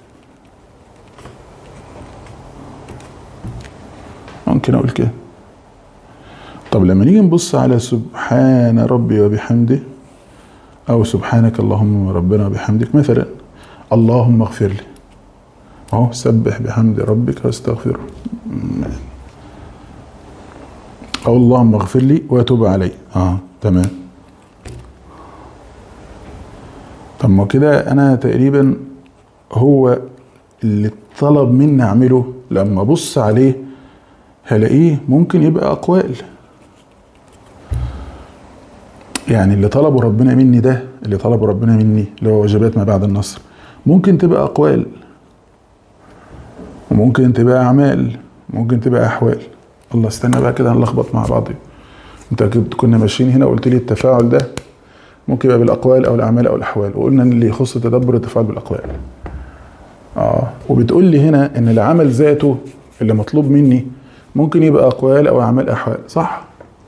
ممكن اقول كده. طب لما نيجي نبص على سبحان ربي وبحمده او سبحانك اللهم ربنا وبحمدك مثلا، اللهم اغفر لي اهو، سبح بحمد ربك واستغفره، او اللهم اغفر لي وتب علي. تمام. طب ما كده انا تقريبا هو اللي طلب مني اعمله، لما ابص عليه هلاقيه ممكن يبقى اقوال. يعني اللي طلبه ربنا مني ده، اللي طلبه ربنا مني اللي هو واجبات ما بعد النصر، ممكن تبقى اقوال وممكن تبقى اعمال، ممكن تبقى احوال. الله استنى بقى كده هنلخبط مع بعض. انت كنا ماشيين هنا وقلت لي التفاعل ده ممكن يبقى بالاقوال او الاعمال او الاحوال، وقلنا ان اللي يخص التدبر التفاعل بالاقوال. وبتقول لي هنا ان العمل ذاته اللي مطلوب مني ممكن يبقى اقوال او اعمال احوال، صح؟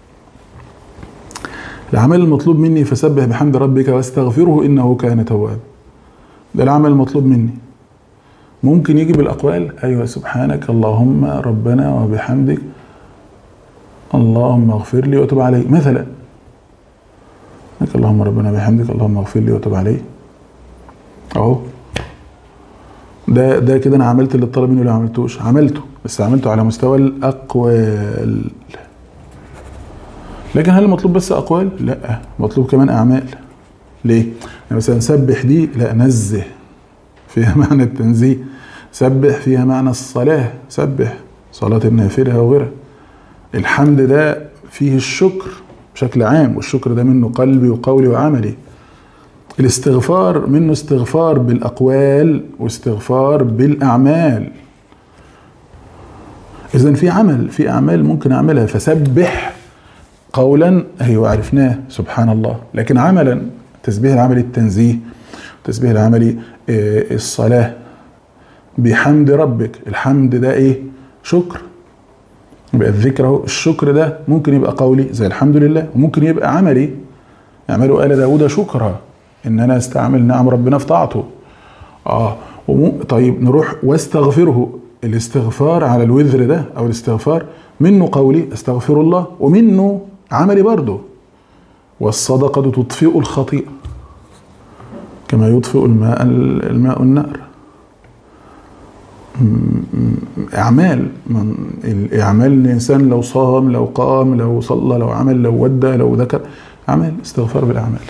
العمل المطلوب مني فسبح بحمد ربك واستغفره انه كان توابا، ده العمل المطلوب مني. ممكن يجي بالاقوال، ايوه سبحانك اللهم ربنا وبحمدك اللهم اغفر لي وتب علي مثلا، اللهم ربنا وبحمدك اللهم اغفر لي وتب علي اهو. ده كده انا عملت اللي الطلب مني ولا عملتوش؟ عملته، بس عملته على مستوى الاقوال. لكن هل مطلوب بس اقوال؟ لا، مطلوب كمان اعمال. ليه؟ يعني مثلا سبح دي لا، نزه فيها معنى التنزيه، سبح فيها معنى الصلاة، سبح صلاة النافلة وغيرها. الحمد ده فيه الشكر بشكل عام، والشكر ده منه قلبي وقولي وعملي. الاستغفار منه استغفار بالأقوال واستغفار بالأعمال. إذن في أعمال ممكن أعملها. فسبح قولا أيوة عرفناه سبحان الله، لكن عملا تسبيح العملي التنزيه، تسبيح العملي الصلاة بحمد ربك. الحمد ده ايه؟ شكر. يبقى الذكر اهو، الشكر ده ممكن يبقى قولي زي الحمد لله، وممكن يبقى عملي. يعملوا آل داود شكرا، ان انا استعمل نعم ربنا في طاعته. طيب نروح واستغفره، الاستغفار على الوذر ده او الاستغفار منه قولي استغفر الله، ومنه عملي برضه. والصدقة تطفئ الخطيئة كما يطفئ الماء النار. أعمال الإنسان لو صام لو قام لو صلى لو عمل لو ودى لو ذكر، أعمال استغفار بالأعمال.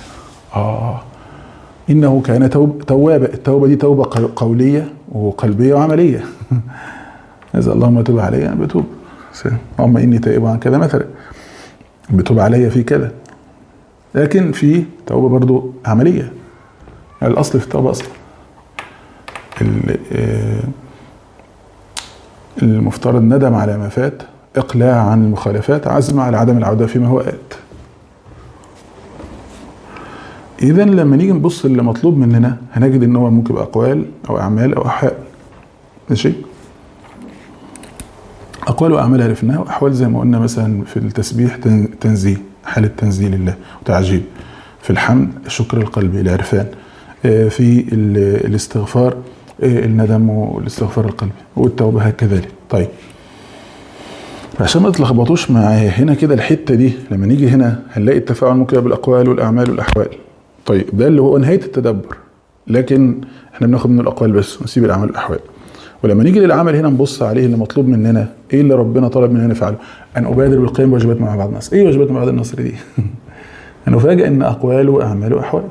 إنه كان توابا. التوبة دي توبة قولية وقلبية وعملية. إذا اللهم تب علي أنا بتوب، اللهم إني تائب عن كذا مثلا، بتوب علي في كذا. لكن في توبة برضو عملية. الأصل في التوبة أصلا المفترض ندم على ما فات، إقلاع عن المخالفات، عزم على عدم العودة فيما هو آت. إذن لما نيجي نبص اللي مطلوب مننا هنجد إن هو ممكن يبقى أقوال أو أعمال أو أحوال. ماشي؟ أقوال وأعمال عرفناها، وأحوال زي ما قلنا مثلا في التسبيح تنزيه، حالة تنزيه لله وتعجيب. في الحمد الشكر القلبي العرفان. في الاستغفار الندم والاستغفار القلبي، والتوبة هكذلك. طيب عشان ما تلخبطوش معايا هنا كده الحتة دي، لما نيجي هنا هنلاقي التفاعل ممكن بالأقوال والأعمال والأحوال. طيب ده اللي هو نهاية التدبر، لكن احنا بناخد منه الأقوال بس ونسيب الأعمال والأحوال. ولما نيجي للعمل هنا نبص عليه اللي مطلوب مننا، ايه اللي ربنا طلب مننا نفعله؟ أن أبادر بالقيام بواجبات مع بعض النصر. ايه واجبات مع بعض النصر دي؟ أنا أفاجئ إن أقوال وأعمال وأحوال.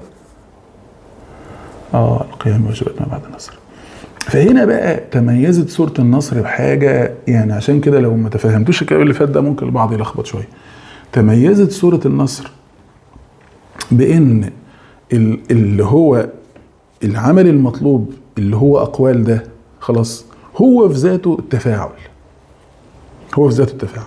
القيام بواجبات مع بعض النصر. فهنا بقى تميزت سورة النصر بحاجة، يعني عشان كده لو ما تفهمتوش الكلام اللي فات ده ممكن البعض يلخبط شوية. تميزت سورة النصر بإن اللي هو العمل المطلوب اللي هو أقوال ده خلاص هو في ذاته التفاعل. هو في ذاته التفاعل.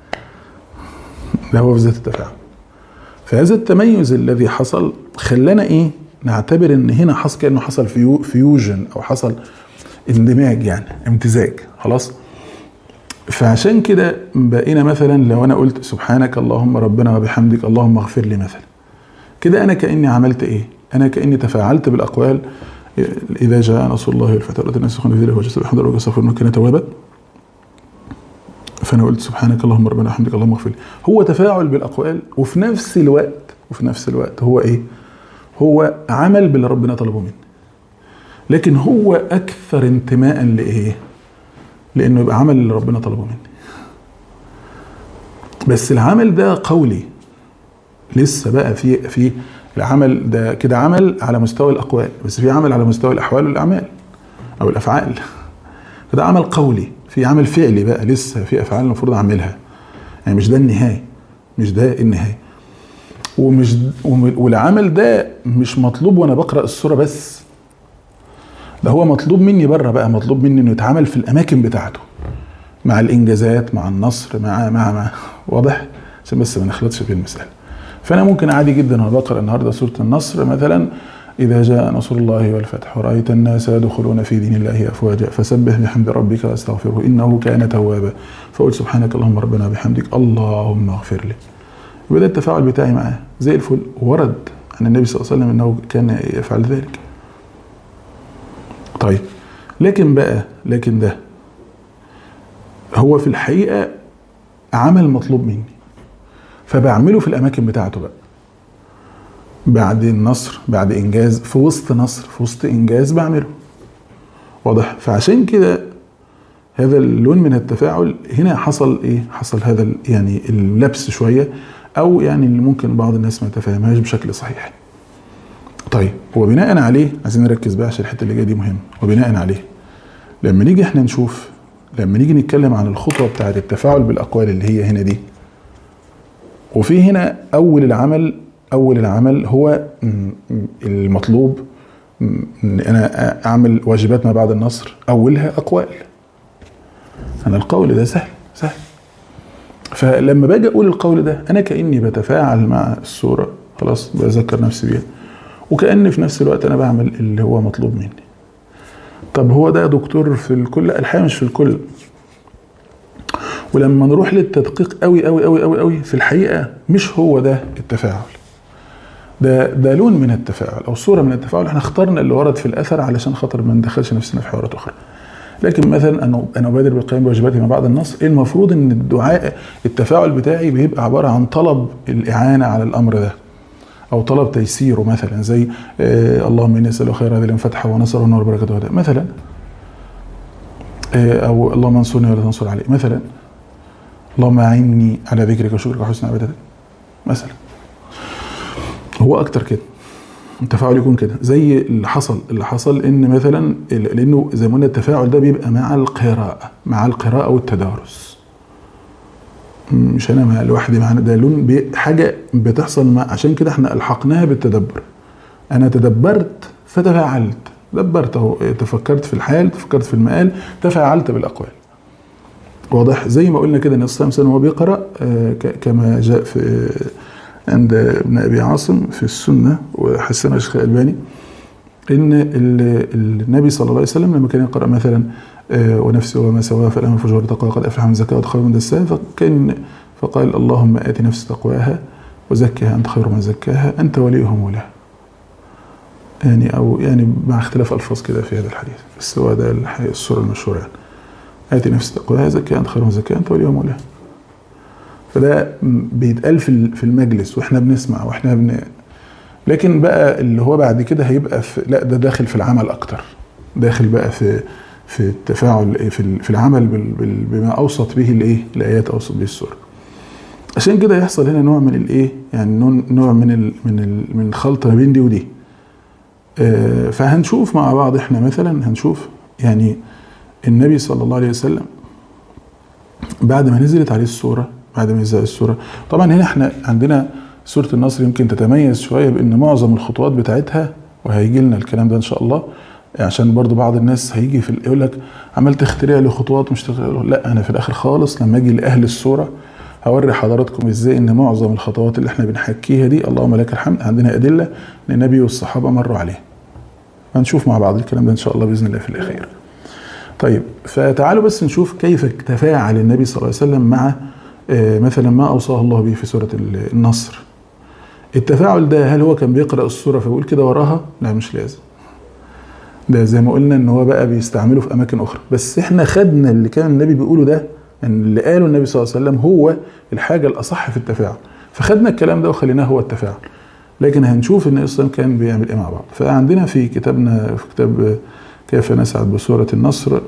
ده هو في ذاته التفاعل. فهذا التميز الذي حصل خلانا ايه؟ نعتبر ان هنا حصل كأنه حصل فيوجن او حصل اندماج، يعني امتزاج خلاص. فعشان كده بقينا مثلا لو انا قلت سبحانك اللهم ربنا وبحمدك اللهم اغفر لي مثلا، كده انا كأني عملت ايه؟ انا كأني تفاعلت بالاقوال. اذا جاء نصر الله والفتح ورأيت الناس يدخلون في دينه أفواجا فسبح ربك واستغفره كان توابا. فانا قلت سبحانك اللهم ربنا وبحمدك اللهم اغفر لي. هو تفاعل بالاقوال، وفي نفس الوقت هو ايه؟ هو عمل باللي ربنا طلبه مني. لكن هو اكثر انتماء لايه؟ لانه يبقى عمل اللي ربنا طلبه مني. بس العمل ده قولي، لسه بقى في العمل ده كده عمل على مستوى الاقوال، بس في عمل على مستوى الاحوال والاعمال او الافعال. فده عمل قولي، في عمل فعلي بقى لسه في افعال المفروض اعملها. يعني مش ده النهايه، مش ده النهايه. والعمل ده مش مطلوب وانا بقرأ السورة بس، ده هو مطلوب مني بره بقى، مطلوب مني انه يتعامل في الاماكن بتاعته مع الانجازات مع النصر مع واضح، عشان بس ما نخلطش في المسألة. فانا ممكن عادي جدا وانا بقرأ النهارده سورة النصر مثلا إذا جاء نصر الله والفتح ورأيت الناس يدخلون في دين الله أفواجا فسبح بحمد ربك واستغفره إنه كان توابا. فقل سبحانك اللهم ربنا بحمدك اللهم اغفر لي. وبدأ التفاعل بتاعي معاه زي الفل. ورد عن النبي صلى الله عليه وسلم أنه كان يفعل ذلك. طيب لكن ده هو في الحقيقة عمل مطلوب مني، فبعمله في الأماكن بتاعته بقى، بعد النصر، بعد إنجاز، في وسط نصر، في وسط إنجاز بعمله. واضح؟ فعشان كده هذا اللون من التفاعل هنا حصل إيه؟ حصل هذا يعني اللبس شوية، أو يعني اللي ممكن بعض الناس ما تفهمهاش بشكل صحيح. طيب وبناء عليه عايزين نركز بقى عشان الحتة اللي جاية دي مهمة. وبناء عليه لما نيجي احنا نشوف، لما نيجي نتكلم عن الخطوة بتاعة التفاعل بالأقوال اللي هي هنا دي، وفي هنا أول العمل هو المطلوب ان انا اعمل واجبات ما بعد النصر، اولها اقوال. انا القول ده سهل. فلما باجي اقول القول ده انا كاني بتفاعل مع السوره، خلاص بذكر نفسي بيها، وكأن في نفس الوقت انا بعمل اللي هو مطلوب مني. طب هو ده دكتور في الكل؟ الحقيقه مش في الكل. ولما نروح للتدقيق قوي قوي قوي قوي قوي، في الحقيقه مش هو ده التفاعل. ده لون من التفاعل او صوره من التفاعل. احنا اخترنا اللي ورد في الاثر علشان خاطر ما ندخلش نفسنا في حوارات اخرى. لكن مثلا انا ابادر بالقيام بواجباتي ما بعد النصر، المفروض ان الدعاء التفاعل بتاعي بيبقى عباره عن طلب الاعانه على الامر ده. او طلب تيسيره مثلا، زي اللهم اني اسالك خير هذه اليوم فتحه ونصره ونور بركته هذا مثلا، او اللهم انصرني ولا تنصر علي مثلا، اللهم اعني على ذكرك وشكرك وحسن عبادتك مثلا. هو اكتر كده التفاعل يكون كده زي اللي حصل ان مثلا، لانه زي ما قلنا التفاعل ده بيبقى مع القراءه والتدارس، مش انا مع لوحدي، معانا ده لون حاجه بتحصل عشان كده احنا الحقناها بالتدبر. انا تدبرت فتفاعلت، دبرت اهو، تفكرت في الحال، تفكرت في المآل، تفاعلت بالاقوال. واضح؟ زي ما قلنا كده ان الصيام سنه وهو بيقرا كما جاء في عند ابن ابي عاصم في السنه وحسنه الشيخ الالباني، ان النبي صلى الله عليه وسلم لما كان يقرا مثلا ونفسه وما سواها فالهمها فجورها وتقواها قد افلح من زكاها وقد خاب من دساها، فقال اللهم ات نفس تقواها وزكها انت خير من زكاها انت وليها ومولاها. يعني مع اختلاف الفاظ كده في هذا الحديث، بس هو ده السوره المشهوره يعني. ات نفس تقواها زكها انت خير من زكاها انت وليها ومولاها. فده بيتقال في المجلس واحنا بنسمع لكن بقى اللي هو بعد كده هيبقى لا ده داخل في العمل اكتر، داخل بقى في التفاعل في العمل بما اوصت به الايات، اوصت به السوره. عشان كده يحصل هنا نوع من يعني نوع من الخلط ما بين دي ودي. فهنشوف مع بعض احنا مثلا، هنشوف يعني النبي صلى الله عليه وسلم بعد ما نزلت عليه السوره، طبعا هنا احنا عندنا سورة النصر يمكن تتميز شوية بان معظم الخطوات بتاعتها، وهيجي لنا الكلام ده ان شاء الله، عشان برضو بعض الناس هيجي يقول لك عمال تخترع لي خطوات مش تخترع. لا، انا في الاخر خالص لما اجي لاهل السورة هوري حضراتكم ازاي ان معظم الخطوات اللي احنا بنحكيها دي اللهم لك الحمد عندنا ادلة ان النبي والصحابة مروا عليها. هنشوف مع بعض الكلام ده ان شاء الله باذن الله في الاخير. طيب، فتعالوا بس نشوف كيف تفاعل النبي صلى الله عليه وسلم مع مثلا ما اوصاه الله به في سورة النصر. التفاعل ده هل هو كان بيقرأ السورة فبيقول كده وراها؟ لا، مش لازم. ده زي ما قلنا ان هو بقى بيستعمله في اماكن اخرى، بس احنا خدنا اللي كان النبي بيقوله ده، ان اللي قاله النبي صلى الله عليه وسلم هو الحاجة الاصح في التفاعل، فخدنا الكلام ده وخليناه هو التفاعل. لكن هنشوف ان الاسلام كان بيعمل ايه مع بعض. فعندنا في كتابنا، في كتاب كيف نسعد بسورة النصر،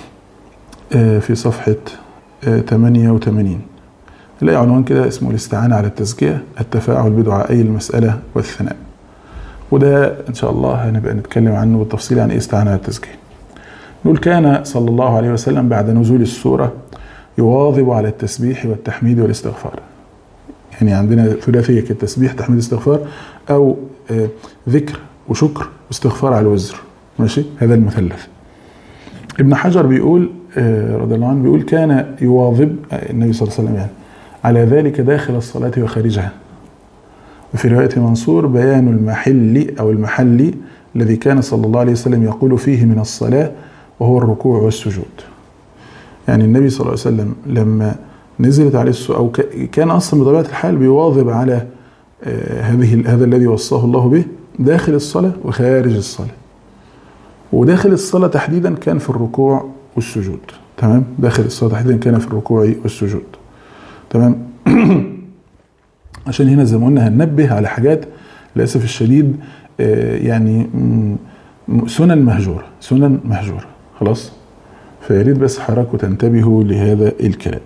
في صفحة 88 نلاقي عنوان كده اسمه الاستعانة على التزكية، التفاعل بدعائي المسألة والثناء. وده ان شاء الله هنبقى نتكلم عنه بالتفصيل عن ايه استعانة على التزكية. نقول كان صلى الله عليه وسلم بعد نزول السورة يواظب على التسبيح والتحميد والاستغفار. يعني عندنا ثلاثية كالتسبيح تحميد استغفار، او ذكر وشكر واستغفار على الوزر، ماشي؟ هذا المثلث. ابن حجر بيقول رضي الله عنه، بيقول كان يواظب النبي صلى الله عليه وسلم يعني على ذلك داخل الصلاة وخارجها. وفي رواية منصور بيان المحل الذي كان صلى الله عليه وسلم يقول فيه من الصلاة وهو الركوع والسجود. يعني النبي صلى الله عليه وسلم لما نزلت عليه السورة، أو كان أصلا بطبيعة الحال بيواظب على هذا الذي وصاه الله به داخل الصلاة وخارج الصلاة. وداخل الصلاة تحديدا كان في الركوع والسجود، تمام؟ داخل الصلاة تحديدا كان في الركوع والسجود، تمام؟ عشان هنا زي ما قلنا هننبه على حاجات للأسف الشديد يعني سنن مهجورة خلاص. فياريت بس حضراتكم تنتبهوا لهذا الكلام.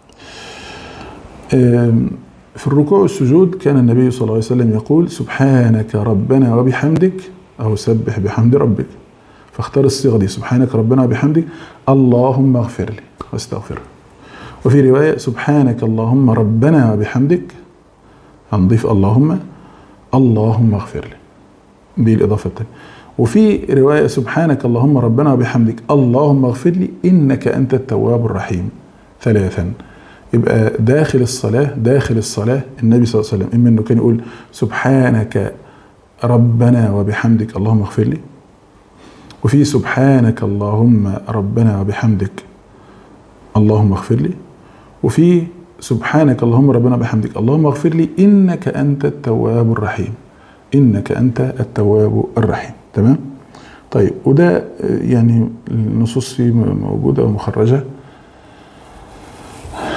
في الركوع والسجود كان النبي صلى الله عليه وسلم يقول سبحانك ربنا وبحمدك، أو سبح بحمد ربك. فاختار الصيغة دي، سبحانك ربنا وبحمدك اللهم اغفر لي واستغفره. وفي رواية سبحانك اللهم ربنا وبحمدك، هنضيف اللهم اغفر لي، دي الإضافة الثانية. وفي رواية سبحانك اللهم ربنا وبحمدك اللهم اغفر لي إنك أنت التواب الرحيم، 3. يبقى داخل الصلاة النبي صلى الله عليه وسلم إما أنه كان يقول سبحانك ربنا وبحمدك اللهم اغفر لي، وفي سبحانك اللهم ربنا وبحمدك اللهم اغفر لي، وفي سبحانك اللهم ربنا وبحمدك اللهم اغفر لي إنك أنت التواب الرحيم، إنك أنت التواب الرحيم، تمام؟ طيب، وده يعني النصوص فيه موجودة ومخرجة.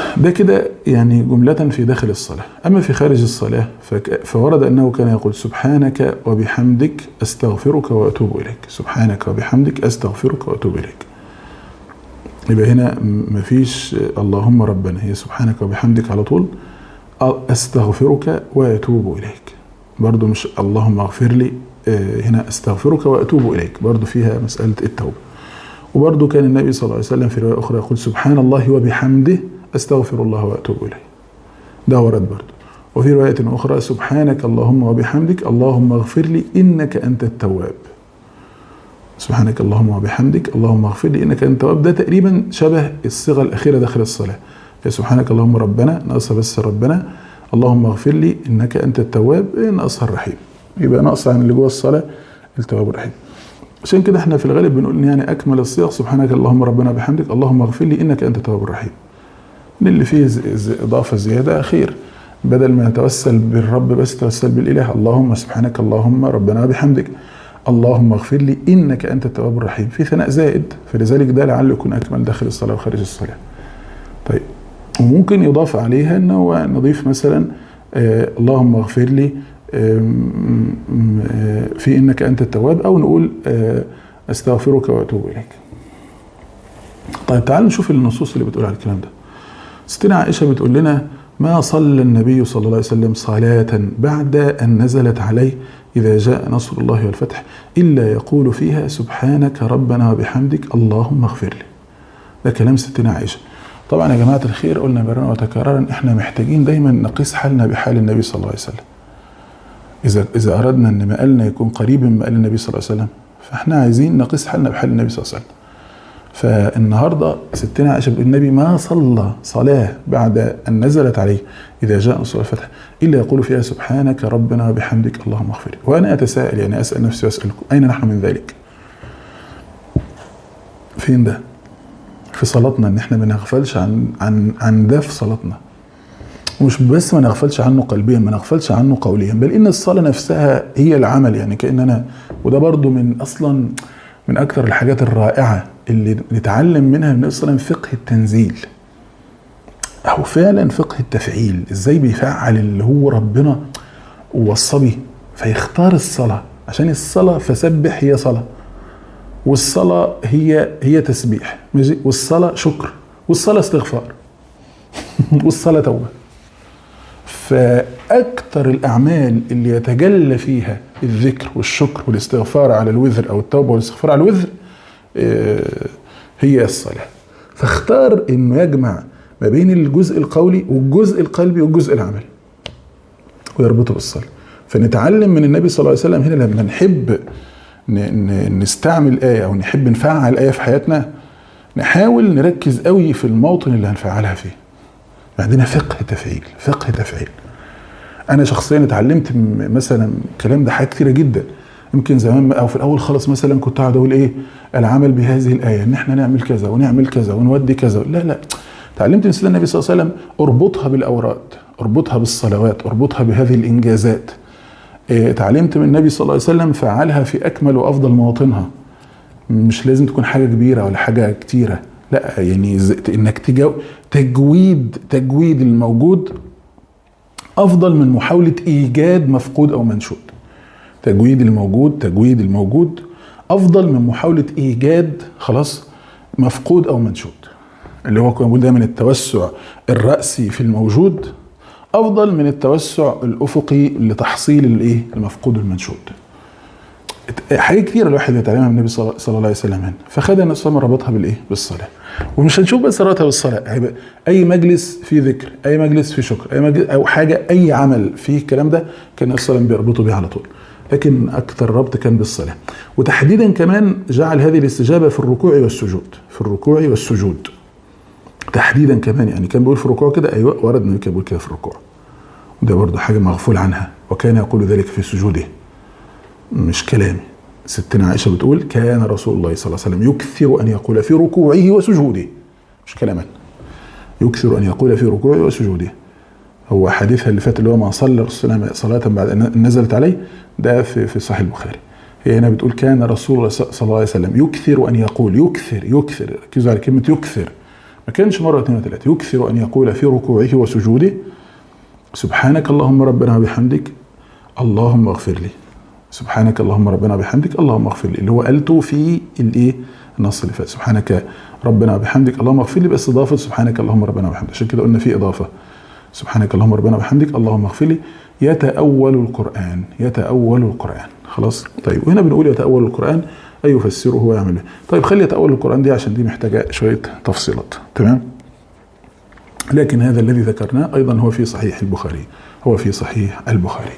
ده كده يعني جملة في داخل الصلاة. أما في خارج الصلاة فورد أنه كان يقول سبحانك وبحمدك أستغفرك وأتوب إليك. سبحانك وبحمدك أستغفرك وأتوب إليك. يبقى هنا مفيش اللهم ربنا، هي سبحانك وبحمدك على طول، أستغفرك وأتوب إليك. برضو مش اللهم اغفر لي، هنا أستغفرك وأتوب إليك، برضو فيها مسألة التوبة. وبرضو كان النبي صلى الله عليه وسلم في رواية أخرى يقول سبحان الله وبحمده أستغفر الله وأتوب إليه. ده ورد برضو. وفي رواية أخرى سبحانك اللهم وبحمدك اللهم اغفر لي إنك أنت التواب. سبحانك اللهم وبحمدك اللهم اغفر لي إنك أنت التواب. ده تقريبا شبه الصيغة الأخيرة داخل الصلاة. سبحانك اللهم ربنا، ناقصة بس ربنا، اللهم اغفر لي إنك أنت التواب، ناقصها الرحيم. يبقى ناقصة عن اللي جوه الصلاة التواب الرحيم. عشان كده احنا في الغالب بنقول ان يعني اكمل الصيغ سبحانك اللهم ربنا بحمدك اللهم اغفر لي انك انت التواب الرحيم. اللي فيه اضافه زياده خير، بدل ما نتوسل بالرب بس توسل بالاله. اللهم سبحانك اللهم ربنا بحمدك اللهم اغفر لي انك انت التواب الرحيم، في ثناء زائد، فلذلك ده لعله يكون اكمل داخل الصلاه وخارج الصلاه. طيب، وممكن يضاف عليها انه نضيف مثلا اللهم اغفر لي في إنك أنت التواب، أو نقول أستغفرك وأتوب إليك. طيب تعالوا نشوف النصوص اللي بتقول على الكلام ده. ستنا عائشة بتقول لنا ما صلى النبي صلى الله عليه وسلم صلاة بعد أن نزلت عليه إذا جاء نصر الله والفتح إلا يقول فيها سبحانك ربنا وبحمدك اللهم اغفر لي. ده كلام ستنا عائشة. طبعا يا جماعة الخير، قلنا مرارا وتكرارا احنا محتاجين دايما نقيس حالنا بحال النبي صلى الله عليه وسلم. إذا أردنا أن مقالنا يكون قريب من مقال النبي صلى الله عليه وسلم، فإحنا عايزين نقيس حالنا بحال النبي صلى الله عليه وسلم. فالنهاردة ستنا عائشة بتقول النبي ما صلى صلاة بعد أن نزلت عليه إذا جاء نصر الفتح إلا يقول فيها سبحانك ربنا وبحمدك اللهم اغفر لي. وأنا أتساءل، يعني أسأل نفسي وأسألكم، أين نحن من ذلك؟ فين ده؟ في صلاتنا، إن إحنا ما نغفلش عن ده في صلاتنا. ومش بس ما نغفلش عنه قلبيا، ما نغفلش عنه قوليا، بل ان الصلاه نفسها هي العمل. يعني كاننا، وده برضو من اصلا من اكثر الحاجات الرائعه اللي نتعلم منها من اصلا فقه التنزيل، او فعلا فقه التفعيل. ازاي بيفعل اللي هو ربنا ووصى به، فيختار الصلاه، عشان الصلاه فسبح هي صلاه، والصلاه هي تسبيح، والصلاه شكر، والصلاه استغفار، والصلاه توبه. فأكثر الأعمال اللي يتجلى فيها الذكر والشكر والاستغفار على الوزر، أو التوبة والاستغفار على الوزر، هي الصلاة. فاختار إنه يجمع ما بين الجزء القولي والجزء القلبي والجزء العملي ويربطه بالصلاة. فنتعلم من النبي صلى الله عليه وسلم هنا، لما نحب نستعمل آية أو نحب نفعل آية في حياتنا، نحاول نركز قوي في الموطن اللي هنفعلها فيه. عندنا فقه تفعيل. انا شخصيا اتعلمت مثلا الكلام ده حاجات كتيره جدا. يمكن زمان او في الاول خالص مثلا كنت قاعد اقول ايه العمل بهذه الايه، ان احنا نعمل كذا ونعمل كذا ونودي كذا. لا، اتعلمت من سيدنا النبي صلى الله عليه وسلم اربطها بالاوراد، اربطها بالصلوات، اربطها بهذه الانجازات. اتعلمت من النبي صلى الله عليه وسلم فعلها في اكمل وافضل مواطنها. مش لازم تكون حاجه كبيره ولا حاجه كتيره، لا، يعني انك تجويد الموجود افضل من محاولة ايجاد مفقود او منشود. تجويد الموجود افضل من محاولة ايجاد خلاص مفقود او منشود. اللي هو كنا بنقول دايما التوسع الرأسي في الموجود افضل من التوسع الافقي لتحصيل المفقود والمنشود. حاجات كتير الواحد بيتعلمها من النبي صلى الله عليه وسلم هنا. فخد النبي صلى الله عليه وسلم ربطها بالصلاة. ومش هنشوف بس ربطها بالصلاة، هيبقى اي مجلس فيه ذكر، اي مجلس فيه شكر، اي مجلس او حاجة، اي عمل فيه الكلام ده كان النبي صلى الله عليه وسلم بيربطه بيه على طول. لكن اكثر ربط كان بالصلاة. وتحديدا كمان جعل هذه الاستجابة في الركوع والسجود. تحديدا كمان، يعني كان بيقول في الركوع كده، ايوه ورد انه كان بيقول كده في الركوع. وده برضه حاجة مغفول عنها. وكان يقول ذلك في سجوده، مش كلامي. ستنا عائشة بتقول كان رسول الله صلى الله عليه وسلم يكثر أن يقول في ركوعه وسجوده، مش كلاما، يكثر أن يقول في ركوعه وسجوده. هو حديثها اللي فات اللي هو ما صلى رسول الله صلاة بعد أن نزلت عليه، ده في صحيح البخاري. هي هنا بتقول كان رسول الله صلى الله عليه وسلم يكثر أن يقول، يكثر، ركزوا على كلمة يكثر، ما كانش مرة 2 و3، يكثر أن يقول في ركوعه وسجوده سبحانك اللهم ربنا وبحمدك اللهم اغفر لي، سبحانك اللهم ربنا وبحمدك اللهم اغفر لي، اللي هو قالته في الايه النص اللي فات، سبحانك ربنا وبحمدك اللهم اغفر لي، بس اضافه سبحانك اللهم ربنا وبحمدك، عشان كده قلنا في اضافه سبحانك اللهم ربنا وبحمدك اللهم اغفر لي. يتأول القرآن، يتأول القرآن. خلاص طيب، وهنا بنقول يتأول القرآن أي يفسره ويعمل به. طيب خلي يتأول القرآن دي عشان دي محتاجة شوية تفصيلات، تمام؟ لكن هذا الذي ذكرناه أيضا هو في صحيح البخاري، هو في صحيح البخاري.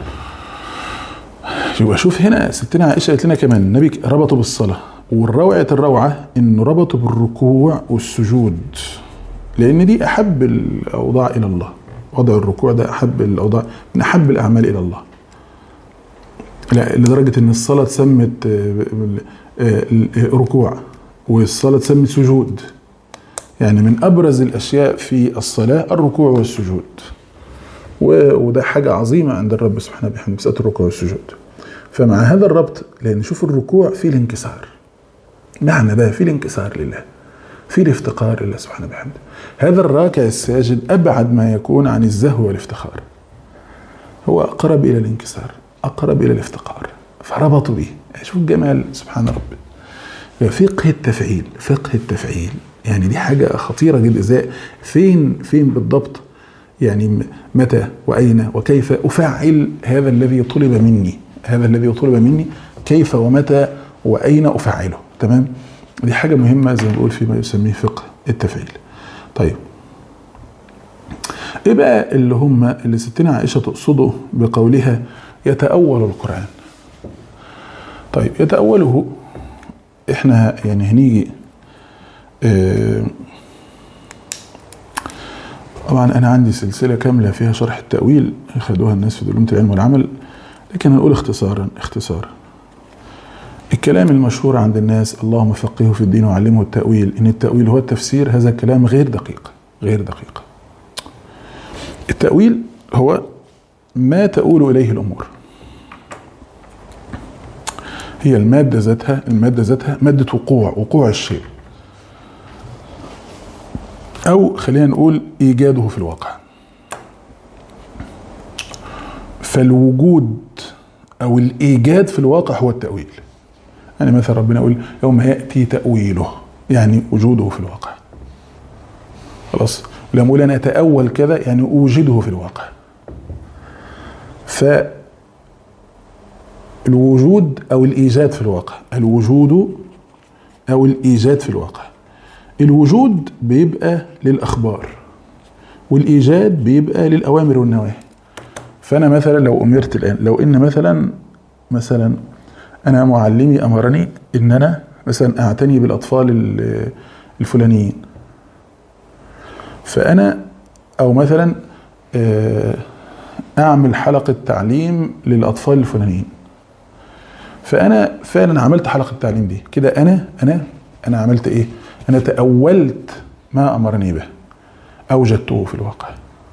يبقى شوف هنا ستنا عائشة قالت لنا كمان النبي ربطه بالصلاة، والروعة الروعة إنه ربطه بالركوع والسجود، لأن دي أحب الأوضاع إلى الله. وضع الركوع ده أحب الأوضاع، من أحب الأعمال إلى الله، لا لدرجة إن الصلاة تسمت ركوع والصلاة تسمت سجود. يعني من أبرز الأشياء في الصلاة الركوع والسجود، وده حاجة عظيمة عند الرب سبحانه وبحمده، مسألة الركوع والسجود. فمع هذا الربط، لأن شوف الركوع فيه الانكسار، معنى ده فيه الانكسار لله، فيه الافتقار لله سبحانه وبحمده. هذا الراكع الساجد أبعد ما يكون عن الزهو والافتخار، هو أقرب إلى الانكسار، أقرب إلى الافتقار، فربطوا به. شوف الجمال سبحان ربي. فقه التفعيل، فقه التفعيل يعني دي حاجة خطيرة جدا. فين بالضبط، يعني متى وأين وكيف أفعل هذا الذي طلب مني، هذا الذي طلب مني كيف ومتى وأين أفعله، تمام؟ دي حاجة مهمة زي ما بقول فيما يسميه فقه التفعيل. طيب ايه بقى اللي ستنا عائشة تقصده بقولها يتأول القرآن؟ طيب يتأوله احنا يعني هنيجي طبعا انا عندي سلسلة كاملة فيها شرح التأويل خدوها الناس في دبلومة العلم والعمل، لكن هنقول اختصارا الكلام المشهور عند الناس اللهم فقهه في الدين وعلمه التأويل، ان التأويل هو التفسير، هذا الكلام غير دقيق، غير دقيق. التأويل هو ما تؤول إليه الأمور، هي المادة ذاتها مادة وقوع الشيء، أو خلينا نقول إيجاده في الواقع. فالوجود أو الإيجاد في الواقع هو التأويل. يعني مثلا ربنا يقول يوم يأتي تأويله، يعني وجوده في الواقع. خلاص، لما أقول أنا أتأول كذا يعني أوجده في الواقع. فالوجود أو الإيجاد في الواقع، الوجود أو الإيجاد في الواقع. الوجود بيبقى للأخبار، والإيجاد بيبقى للأوامر والنواهي. فأنا مثلا لو أمرت الآن، لو إن مثلا أنا معلمي أمرني إن أنا مثلا أعتني بالأطفال الفلانيين، فأنا أو مثلا أعمل حلقة تعليم للأطفال الفلانيين، فأنا فعلا عملت حلقة التعليم دي كده، أنا عملت إيه؟ أنا تأولت ما أمرني به، أوجدته في الواقع.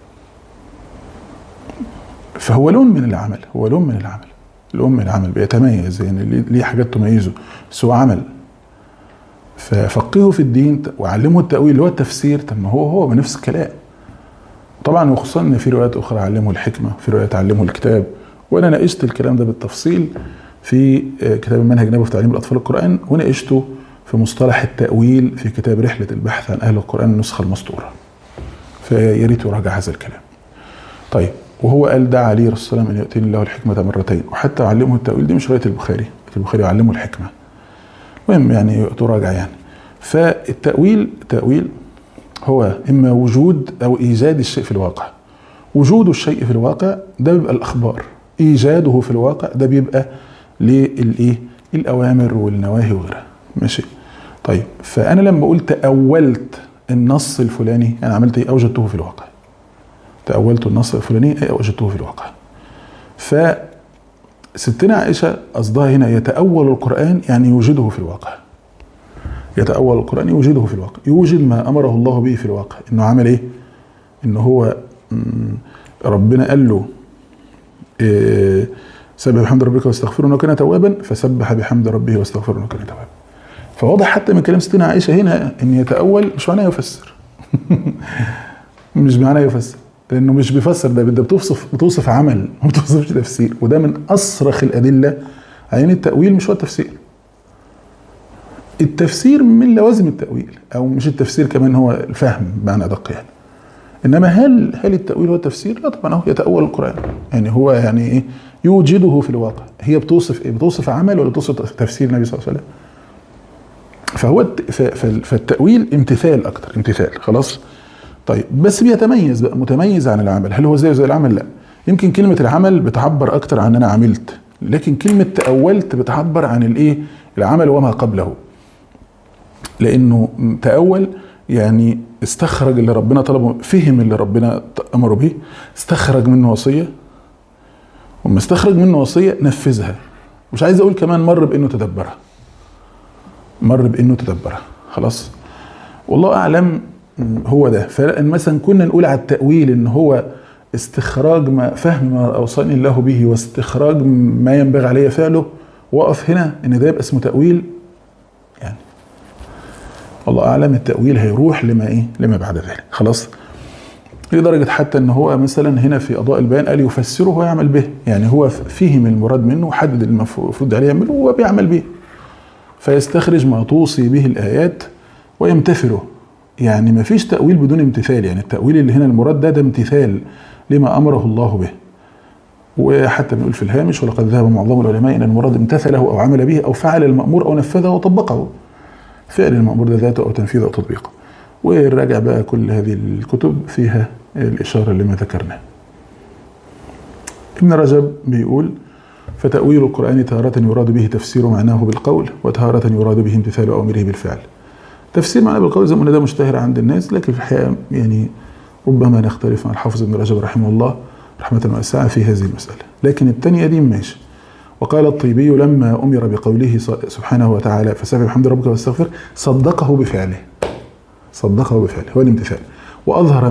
فهو لون من العمل، لون من العمل بيتميز، يعني ليه حاجات تميزه، بس هو عمل. ففقهه في الدين وعلمه التأويل اللي هو التفسير، طب ما هو بنفس الكلام طبعا، وخصوصا ان في روايات اخرى علمه الحكمه، في روايات علمه الكتاب، وانا ناقشت الكلام ده بالتفصيل في كتاب المنهج النبوي في تعليم الاطفال القران، وناقشته في مصطلح التأويل في كتاب رحله البحث عن اهل القران النسخه المسطوره، فيا ريت يراجع هذا الكلام. طيب، وهو قال دعا عليه الرسول صلى الله عليه وسلم ان يؤتيني الله الحكمه مرتين، وحتى علمه التأويل دي مش روايه البخاري علمه الحكمه، المهم يعني تراجع يعني. فالتأويل هو إما وجود أو إيجاد الشيء في الواقع. وجود الشيء في الواقع ده بيبقى الأخبار، إيجاده في الواقع ده بيبقى الأوامر والنواهي وغيرها، ماشي؟ طيب، فأنا لما قلت تأولت النص الفلاني أنا عملت إيه؟ أوجدته في الواقع. تأولت النص الفلاني أي أوجدته في الواقع. فستنا عائشة قصدها هنا يتأول القرآن يعني يوجده في الواقع. يتأول القرآن يوجده في الواقع، يوجد ما أمره الله به في الواقع. إنه عمل إيه؟ إنه هو ربنا قال له سبح بحمد ربك واستغفره إنه كان توابا، فسبح بحمد ربه واستغفره إنه كان توابا. فواضح حتى من كلام ستنا عائشة هنا ان يتأول مش معناه يفسر. مش معناه يفسر، لانه مش بيفسر، ده بتوصف عمل، ما بتوصفش تفسير. وده من اصرخ الادله على ان التأويل مش هو التفسير. التفسير من لوازم التأويل، او مش التفسير كمان، هو الفهم بمعنى ادق يعني. انما هل التأويل هو التفسير؟ لا طبعا، هو يتأول القرآن، يعني هو يعني ايه؟ يوجده في الواقع. هي بتوصف ايه؟ بتوصف عمل ولا بتوصف تفسير النبي صلى الله عليه وسلم؟ فهو فالتأويل امتثال اكتر، امتثال خلاص. طيب بس بيتميز بقى، متميز عن العمل. هل هو زي العمل؟ لا. يمكن كلمة العمل بتعبر اكتر عن انا عملت، لكن كلمة تأولت بتعبر عن الايه؟ العمل وما قبله. لانه تأول يعني استخرج اللي ربنا طلبه، فهم اللي ربنا امره به، استخرج منه وصية، وما استخرج منه وصية نفذها. مش عايز اقول كمان مر بانه تدبرها، مر بانه تدبرها خلاص. والله اعلم هو ده. فان مثلا كنا نقول على التأويل ان هو استخراج ما فهم ما اوصاني الله به، واستخراج ما ينبغي عليه فعله، وقف هنا ان ده يبقى اسمه تأويل يعني. الله اعلم التأويل هيروح لما ايه؟ لما بعد ذلك خلاص. لدرجة حتى ان هو مثلا هنا في اضواء البيان قال يفسره ويعمل به، يعني هو فهم المراد منه وحدد المفروض عليه يعمله وبيعمل به. فيستخرج ما توصي به الايات ويمتثله. يعني ما فيش تأويل بدون امتثال، يعني التأويل اللي هنا المراد ده امتثال لما امره الله به. وحتى بنقول في الهامش ولقد ذهب معظم العلماء ان المراد امتثله او عمل به او فعل المأمور او نفذه وطبقه. فعل المأمور ده ذاته او تنفيذه او تطبيقه. ونراجع بقى كل هذه الكتب فيها الإشارة لما ذكرناه. ابن رجب بيقول فتأويل القرآن تارة يراد به تفسير معناه بالقول، وتارة يراد به امتثال أوامره بالفعل. تفسير معناه بالقول زي ما ده مشتهر عند الناس، لكن في الحقيقة يعني ربما نختلف مع الحافظ ابن رجب رحمه الله رحمة واسعة في هذه المسألة. لكن الثانية دي ماشي. وقال الطيبي لما أمر بقوله سبحانه وتعالى فسبح بحمد ربك واستغفر، صدقه بفعله. صدقه بفعله هو الامتثال، وأظهر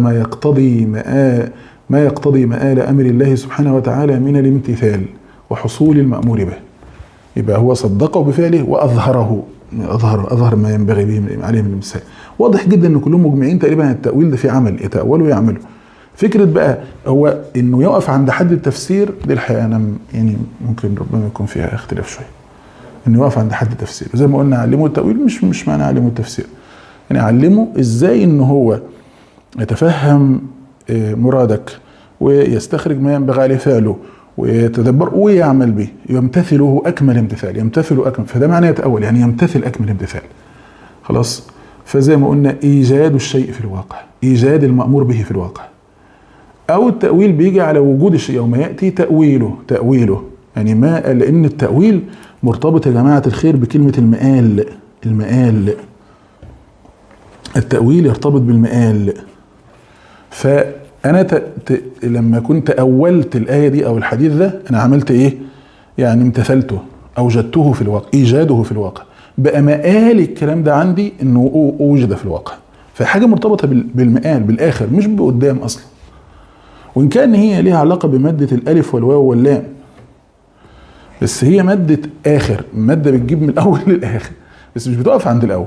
ما يقتضي مآل أمر الله سبحانه وتعالى من الامتثال وحصول المأمور به. يبقى هو صدقه بفعله وأظهره، أظهر ما ينبغي به عليه من الامتثال. واضح جدا أن كلهم مجمعين تقريبا التأويل ده في عمل يتأوله ويعمله. فكرة بقى هو إنه يقف عند حد التفسير دي الحقيقة أنا يعني ممكن ربما يكون فيها اختلاف شوية. إنه يقف عند حد التفسير، زي ما قلنا علمه التأويل مش معنى علمه التفسير، يعني علمه ازاي ان هو يتفهم مرادك ويستخرج ما ينبغي عليه فعله ويتدبر ويعمل به، يمتثله اكمل امتثال، يمتثل اكمل. فده معنى يتأول، يعني يمتثل اكمل امتثال خلاص. فزي ما قلنا ايجاد الشيء في الواقع، ايجاد المأمور به في الواقع. او التأويل بيجي على وجود الشيء، يوم يأتي تأويله يعني ما، لان التأويل مرتبط يا جماعة الخير بكلمة المآل. التأويل يرتبط بالمآل. فأنا لما كنت أولت الآية دي أو الحديث ده أنا عملت إيه؟ يعني امتثلته، أوجدته في الواقع، إيجاده في الواقع. بقى مآل الكلام ده عندي إنه أوجد في الواقع. فحاجة مرتبطة بالمآل، بالآخر، مش بقدام أصلا. وإن كان هي ليها علاقة بمادة الألف والواو واللام، بس هي مادة آخر، مادة بتجيب من الأول للآخر، بس مش بتقف عند الأول.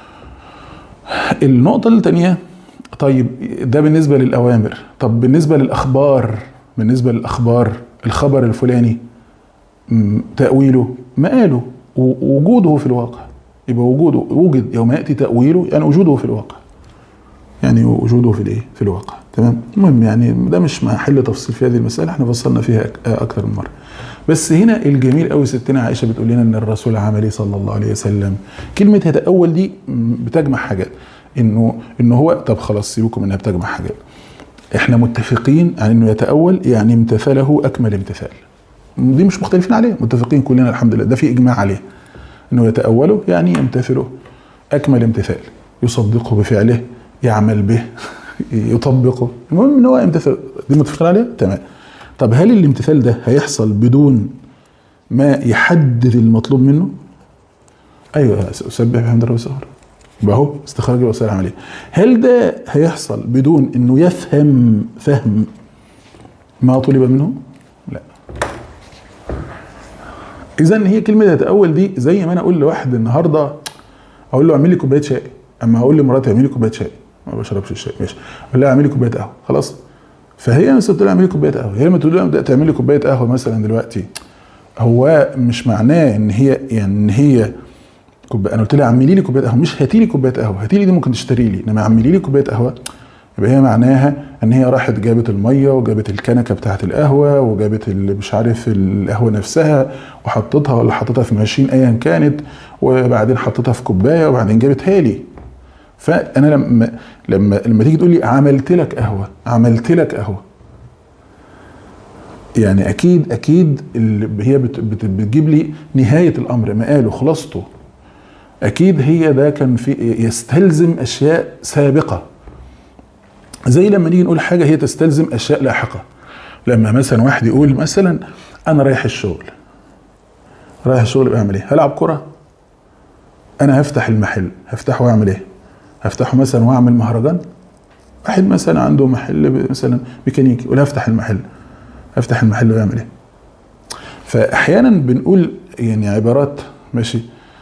النقطة الثانية، طيب ده بالنسبة للأوامر. طب بالنسبة للأخبار، الخبر الفلاني تأويله مآله وجوده في الواقع. يبقى وجد يوم يأتي تأويله، يعني وجوده في الواقع، يعني وجوده في الواقع. تمام. المهم يعني ده مش محل تفصيل في هذه المسألة، احنا فصلنا فيها أكثر من مرة. بس هنا الجميل قوي ستنا عائشة بتقول لنا ان الرسول عملي صلى الله عليه وسلم كلمة يتأول دي بتجمع حاجات. انه هو طب خلاص سيبكم انها بتجمع حاجات، احنا متفقين على انه يتأول يعني امتثله اكمل امتثال، دي مش مختلفين عليه، متفقين كلنا الحمد لله، ده في اجماع عليه انه يتأوله يعني يمتثله اكمل امتثال، يصدقه بفعله، يعمل به، يطبقه، المهم ان هو يمتثل، دي متفقين عليها تمام. طب هل الامتثال ده هيحصل بدون ما يحدد المطلوب منه؟ ايوه، اسبح بحمد ربي واستغفر، يبقى اهو استخراج الوسائل العمليه. هل ده هيحصل بدون انه يفهم ما طلب منه؟ لا. اذا هي كلمه يتأول دي زي ما انا اقول لواحد النهارده اقول له اعمل لي كوبايه شاي، اما اقول لمراتي اعمل لي كوبايه شاي ما بشربش الشاي، ماشي، اقول لها اعمل لي كوبايه قهوه، خلاص. فهي مثلا تقول لي اعمل لي كوبايه قهوه، هي لما تقول لها ابدا تعمل لي كوبايه قهوه مثلا دلوقتي، هو مش معناه ان هي يعني ان هي انا قلت لها اعملي لي كوبايه قهوه، مش هاتي لي كوبايه قهوه، هاتي لي دي ممكن تشتري لي، انما اعملي لي كوبايه قهوه يبقى هي معناها ان هي راحت جابت الميه وجابت الكنكه بتاعه القهوه وجابت مش عارف القهوه نفسها وحطتها ولا حطتها في ماشين ايا كانت، وبعدين حطتها في كوبايه وبعدين جابتها لي. فانا لما تيجي تقول لي عملت لك قهوه، عملت لك قهوه، يعني اكيد هي بتجيب لي نهايه الامر، مقاله خلاصته. اكيد هي ده كان في يستلزم اشياء سابقه، زي لما نيجي نقول حاجه هي تستلزم اشياء لاحقه. لما مثلا واحد يقول مثلا انا رايح الشغل، رايح الشغل بعمل ايه؟ هلعب كره؟ انا هفتح المحل، هفتحه واعمل ايه؟ هفتحه مثلا واعمل مهرجان؟ واحد مثلا عنده محل مثلا ميكانيكي يقول هفتح المحل، هفتح المحل ويعمل ايه؟ فاحيانا بنقول يعني عبارات ماشي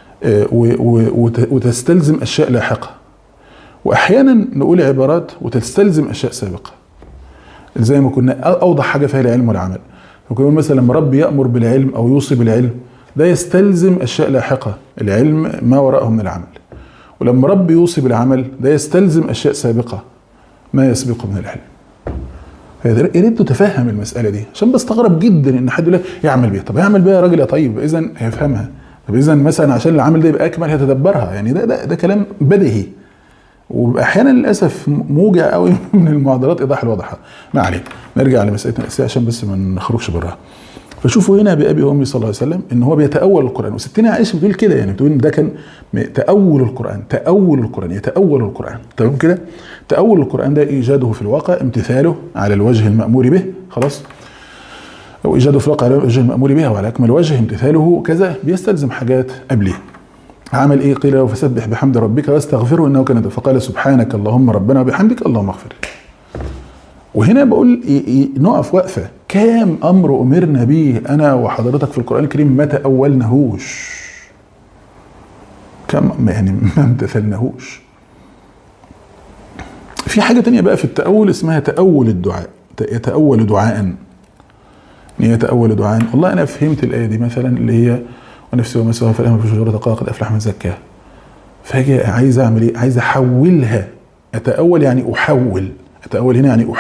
وتستلزم اشياء لاحقه، واحيانا نقول عبارات وتستلزم اشياء سابقه. زي ما كنا اوضح حاجه فيها العلم والعمل، نقول مثلا لما ربي يامر بالعلم او يوصي بالعلم ده يستلزم اشياء لاحقه، العلم ما وراءه من العمل. ولما ربي يوصي بالعمل ده يستلزم اشياء سابقه ما يسبقه من العلم. يا ريت تتفهم المساله دي، عشان بستغرب جدا ان حد يقول لك يعمل بيها. طب يعمل بيها يا راجل يا طيب، اذا هيفهمها. طب اذا مثلا عشان العمل ده يبقى اكمل هيتدبرها، يعني ده كلام بديهي، واحيانا للاسف موجع قوي من المعضلات ايضاح الواضحه. ما علينا، نرجع لمساله الاسئله عشان بس ما نخرجش براها. فشوفوا هنا بأبي وأمي صلى الله عليه وسلم ان هو بيتأول القرآن، وستنا عائشة بتقول كده، يعني بتقول ده كان تأول القرآن، تأول القرآن، يتأول القرآن، تمام كده؟ تأول القرآن ده إيجاده في الواقع، امتثاله على الوجه المأمور به، خلاص؟ أو إيجاده في الواقع على الوجه المأمور به وعلى أكمل وجه، امتثاله كذا بيستلزم حاجات قبله. عمل إيه؟ قيل له فسبح بحمد ربك واستغفره إنه كان، فقال سبحانك اللهم ربنا وبحمدك اللهم اغفر. وهنا بقول نقف وقفه، كام امر امرنا به انا وحضرتك في القران الكريم ما تاولناهوش، كم يعني ما امتثلناهوش. في حاجه تانية بقى في التاول اسمها تاول الدعاء، يتاول دعاء، يتاول دعاء. والله انا فهمت الايه دي مثلا اللي هي ونفسي وما سواها فالامر في شجره قال قد افلح من زكاها، فاجي عايز اعمل ايه؟ عايز احولها. اتاول يعني احول، أتأول هنا يعني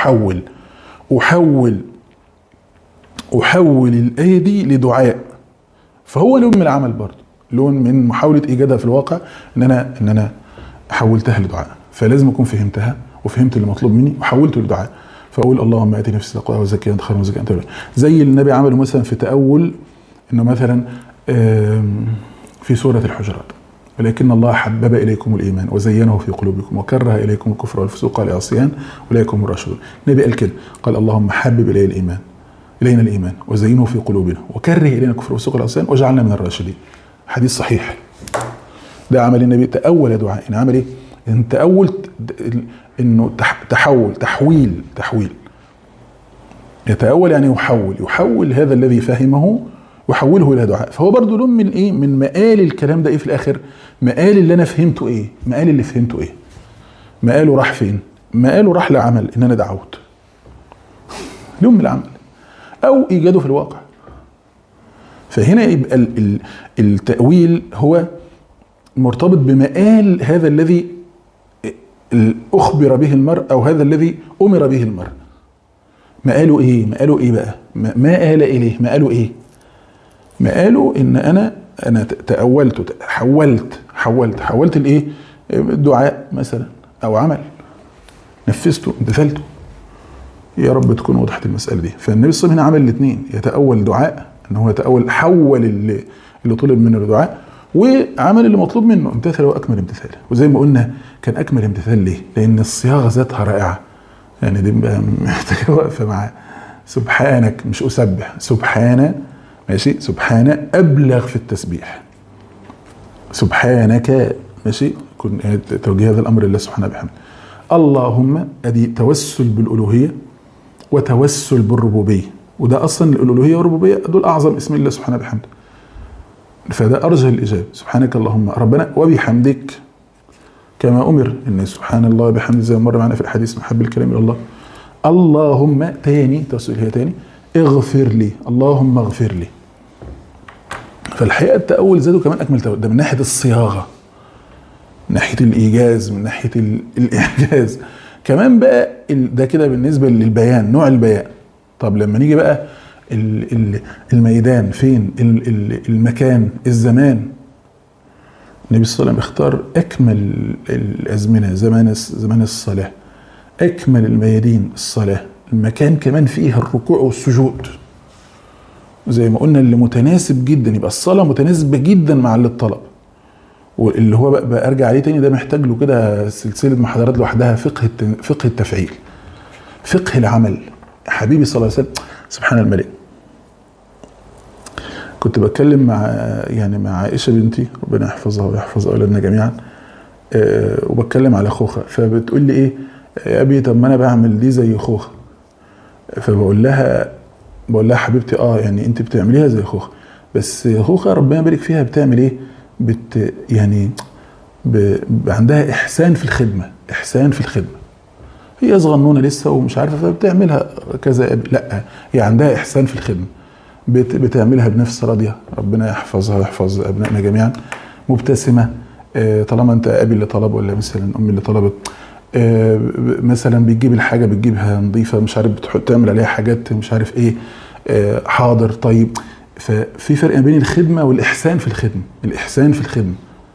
أحول الآية دي لدعاء. فهو لون من العمل برضه، لون من محاولة إيجادها في الواقع، إن أنا حولتها لدعاء. فلازم أكون فهمتها وفهمت اللي مطلوب مني وحولته لدعاء. فأقول اللهم آتي نفسي تقواها وزكيها أنت خير من زكاها أنت وليها. زي النبي عمله مثلا في تأول إنه مثلا في سورة الحجرات، ولكن الله حبب إليكم الإيمان وزينه في قلوبكم وكره إليكم الكفر والفسوق والعصيان أولئك هم الراشدون. النبي قال كده، قال اللهم حبب إلينا الإيمان وزينه في قلوبنا وكره إلينا الكفر والفسوق والعصيان واجعلنا من الراشدين. حديث صحيح. ده عمل النبي، تأول دعاء. إن عمل إيه؟ إن تأولت إنه تحويل يتأول يعني يحول هذا الذي فهمه وحوله الى دعاء. فهو برضو لون من ايه؟ من مقال الكلام ده ايه في الاخر؟ مقال اللي انا فهمته ايه؟ مقال اللي فهمته ايه؟ مقاله راح فين؟ مقاله راح لعمل ان انا دعوت. لون من العمل او ايجاده في الواقع. فهنا يبقى التأويل هو مرتبط بمقال هذا الذي اخبر به المرء او هذا الذي امر به المرء. مقاله ايه؟ مقاله ايه بقى؟ ما آل اليه؟ مقاله ايه؟ مقاله ان انا تأولت، حولت الايه؟ دعاء مثلا او عمل، نفذته، امتثلته. يا رب تكون وضحت المسألة دي. فالنبي صلى الله عليه وسلم عمل الاثنين، يتأول دعاء ان هو يتأول حول اللي طلب منه الدعاء، وعمل اللي مطلوب منه، امتثل واكمل امتثال. وزي ما قلنا كان اكمل امتثال ليه؟ لان الصياغة ذاتها رائعة. يعني دي محتاجة واقفة معاه. سبحانك، مش اسبح، سبحانه، ماشي، سبحانه أبلغ في التسبيح، سبحانك، ماشي، توجيه هذا الأمر لله سبحانه بحمد. اللهم، أدي توسل بالألوهية وتوسل بالربوبية، وده أصلا الألوهية والربوبية دول أعظم اسم الله سبحانه بحمد. فده ارجه الاجابه. سبحانك اللهم ربنا وبحمدك كما امر، ان سبحان الله بحمده زي ما مر معنا في الحديث محب الكلام الى الله. اللهم تاني توسل هي تاني اغفر لي، اللهم اغفر لي. فالحقيقه التأول زاده كمان اكمل تأول، ده من ناحيه الصياغه، من ناحيه الايجاز، من ناحيه الاعجاز كمان بقى. ده كده بالنسبه للبيان، نوع البيان. طب لما نيجي بقى الميدان فين، المكان، الزمان. النبي صلى الله عليه وسلم اختار اكمل الازمنه، زمان الصلاه، اكمل الميادين الصلاه، المكان كمان فيها الركوع والسجود زي ما قلنا، اللي متناسب جدا، يبقى الصلاه متناسبه جدا مع اللي الطلب. واللي هو بقى ارجع عليه تاني، ده محتاج له كده سلسله محاضرات لوحدها، فقه التفعيل، فقه العمل. حبيبي صلى الله عليه وسلم سبحان الملك. كنت بتكلم مع عائشه بنتي ربنا يحفظها ويحفظ اولادنا جميعا، وبتكلم على خوخه، فبتقول لي ايه يا ابي، طب ما انا بعمل دي زي خوخه. فبقول لها حبيبتي يعني انت بتعمليها زي خوخه، بس خوخه ربنا يبارك فيها بتعمل ايه، يعني عندها احسان في الخدمه، احسان في الخدمه. هي صغنونه لسه ومش عارفه، فبتعملها كذا. لا، هي عندها احسان في الخدمه، بتعملها بنفس راضيه، ربنا يحفظها ويحفظ ابنائنا جميعا، مبتسمه. طالما انت ابي اللي طلب ولا مثلا امي اللي طلبت، مثلا بتجيب الحاجه بتجيبها نظيفه، مش عارف تعمل عليها حاجات مش عارف ايه، حاضر طيب. ففي فرق بين الخدمه والاحسان في الخدمه، الاحسان في الخدمه.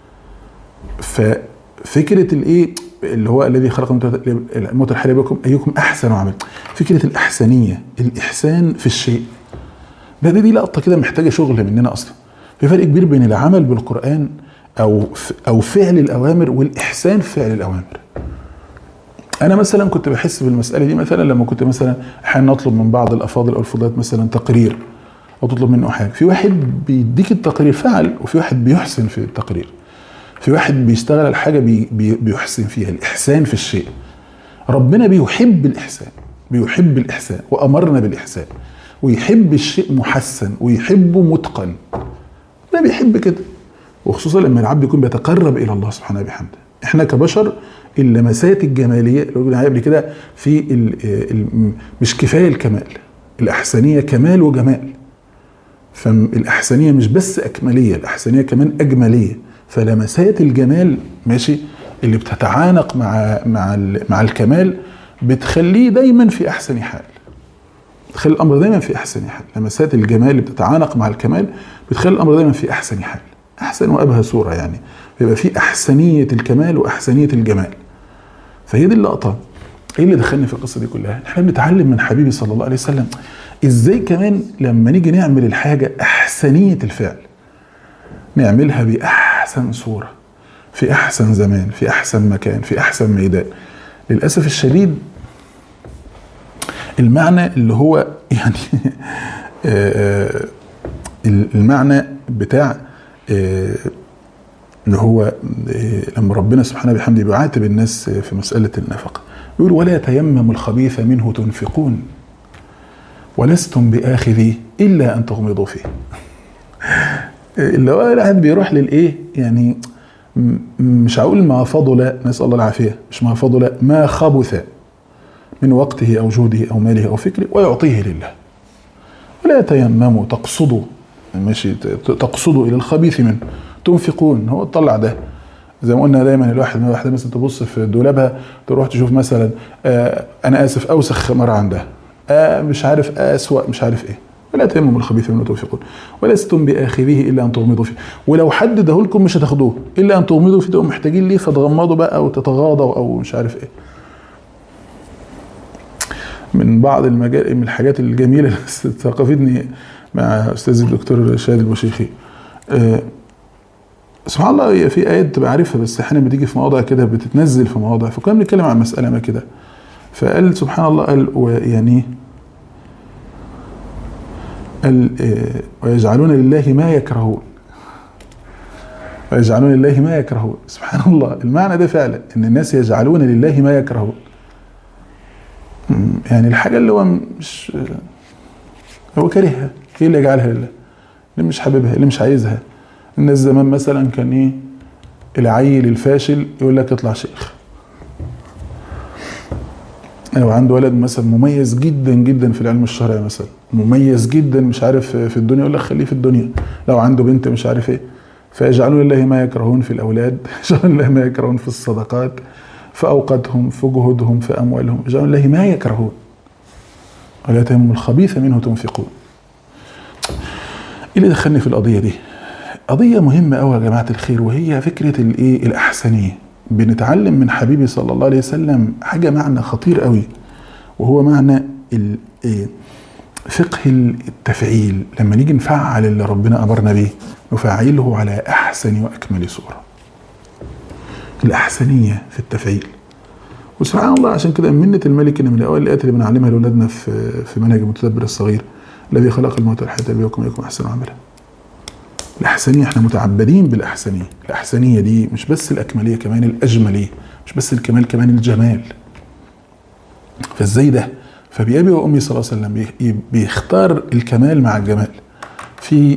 ففكره الايه اللي هو الذي خلق الموت والحياه بكم ايكم احسن عمل، فكره الاحسانيه، الاحسان في الشيء. دي لقطه كده محتاجه شغل مننا اصلا. في فرق كبير بين العمل بالقران او فعل الاوامر والاحسان في فعل الاوامر. انا مثلا كنت بحس بالمساله دي مثلا لما كنت مثلا احيانا اطلب من بعض الافاضل او الفضلات مثلا تقرير، او تطلب منه حاجه. في واحد بيديك التقرير فعل، وفي واحد بيحسن في التقرير. في واحد بيشتغل الحاجه بيحسن فيها، الاحسان في الشيء. ربنا بيحب الاحسان، بيحب الاحسان وامرنا بالاحسان، ويحب الشيء محسن ويحبه متقن. ده بيحب كده، وخصوصا لما العبد يكون بيتقرب الى الله سبحانه وبحمده. احنا كبشر اللمسات الجماليه اللي قلنا قبل كده في مش كفايه الكمال، الاحسانيه كمال وجمال. فالاحسانيه مش بس اكماليه، الاحسانيه كمان اجماليه. فلمسات الجمال ماشي اللي بتتعانق مع الكمال بتخليه دايما في احسن حال، بتخلي الامر دايما في احسن حال. لمسات الجمال اللي بتتعانق مع الكمال بتخلي الامر دايما في احسن حال، احسن وابهى صوره يعني. بيبقى في احسنيه الكمال واحسنيه الجمال. فهي دي اللقطه. ايه اللي دخلني في القصه دي كلها؟ احنا بنتعلم من حبيبي صلى الله عليه وسلم ازاي كمان لما نيجي نعمل الحاجه احسنيه الفعل نعملها باحسن صوره، في احسن زمان، في احسن مكان، في احسن ميدان. للاسف الشديد المعنى اللي هو يعني المعنى بتاع اللي هو لما ربنا سبحانه بحمده بيعاتب الناس في مسألة النفقة، يقول ولا تيمموا الخبيث منه تنفقون ولستم بآخذيه إلا أن تغمضوا فيه. اللي هو الواحد بيروح للإيه يعني، مش هقول ما فضل، نسأل الله العافية، مش ما فضل، ما خبث من وقته أو جهده أو ماله أو فكره ويعطيه لله. ولا تيمموا تقصدوا، ماشي، تقصدوا إلى الخبيث منه تنفقون. هو تطلع ده زي ما قلنا دايما، الواحدة مثلا تبص في دولابها تروح تشوف مثلا أنا آسف أوسخ خمار عندها، مش عارف أسوأ مش عارف إيه. ولا تيمموا الخبيث منه تنفقون ولستم بآخذيه إلا أن تغمضوا فيه. ولو حد دهولكم مش هتاخدوه إلا أن تغمضوا فيه، تبقوا محتاجين ليه فتغمضوا بقى أو تتغاضوا أو مش عارف إيه. من بعض من الحاجات الجميلة اللي ثقفتني مع أستاذ الدكتور شادي البوشيخي، سبحان الله في آيات تبقى عارفها بس احيانا بتيجي في مواضع كده بتتنزل في مواضع. فكنا بنتكلم عن مسألة ما كده، فقال سبحان الله قال ويجعلون لله ما يكرهون، ويجعلون لله ما يكرهون. سبحان الله المعنى ده فعلا ان الناس يجعلون لله ما يكرهون، يعني الحاجة اللي هو مش هو كارهها، ايه اللي يجعلها لله؟ اللي مش حاببها، اللي مش عايزها، الناس زمان مثلا كان ايه العيل الفاشل يقول لك اطلع شيخ. لو عنده ولد مثلا مميز جدا جدا في العلم الشرعي مثلا، مميز جدا مش عارف في الدنيا، يقول لك خليه في الدنيا. لو عنده بنت مش عارف ايه، فيجعلون لله ما يكرهون في الاولاد، يجعلون لله ما يكرهون في الصدقات، في اوقاتهم، في جهودهم، في اموالهم، يجعلون لله ما يكرهون ولا تهموا الخبيث منه تنفقون. ايه اللي دخلني في القضيه دي؟ قضيه مهمه قوي يا جماعه الخير، وهي فكره الايه الاحسنيه. بنتعلم من حبيبي صلى الله عليه وسلم حاجه معنى خطير قوي، وهو معنى فقه التفعيل. لما نيجي نفعل اللي ربنا امرنا به نفعله على احسن واكمل صوره. الاحسنيه في التفعيل. وسبحان الله عشان كده منة الملك ان من الاوائل الايات اللي بنعلمها لاولادنا في منهج المتدبر الصغير، الذي خلق الموت والحياه ليبلوكم ايكم احسن عملا. الاحسنيه احنا متعبدين بالاحسنيه. الاحسنيه دي مش بس الاكمليه، كمان الاجمليه، مش بس الكمال، كمان الجمال. فازاي ده؟ فبأبي وأمي صلى الله عليه وسلم بيختار الكمال مع الجمال في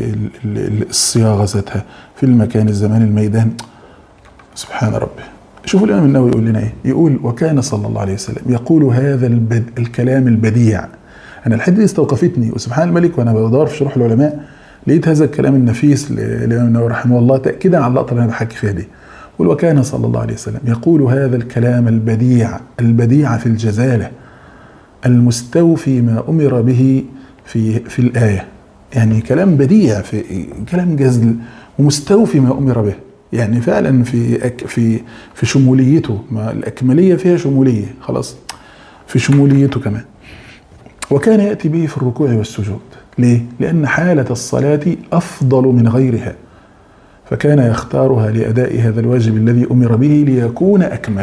الصياغة ذاتها، في المكان، الزمان، الميدان. سبحان ربي. شوفوا الإمام النووي يقول لنا إيه؟ يقول وكان صلى الله عليه وسلم يقول هذا الكلام البديع. أنا الحدة دي استوقفتني، وسبحان الملك وأنا بدور في شروح العلماء لقيت هذا الكلام النفيس للإمام النووي رحمه الله تأكيدا على اللقطة اللي أنا بحكي فيها دي. يقول وكان صلى الله عليه وسلم يقول هذا الكلام البديع في الجزالة، المستوفي ما أمر به في الآية. يعني كلام بديع، في كلام جزل ومستوفي ما أمر به، يعني فعلا في شموليته. ما الأكملية فيها شمولية، خلاص في شموليته كمان. وكان يأتي به في الركوع والسجود. ليه؟ لأن حالة الصلاة أفضل من غيرها، فكان يختارها لأداء هذا الواجب الذي أمر به ليكون أكمل.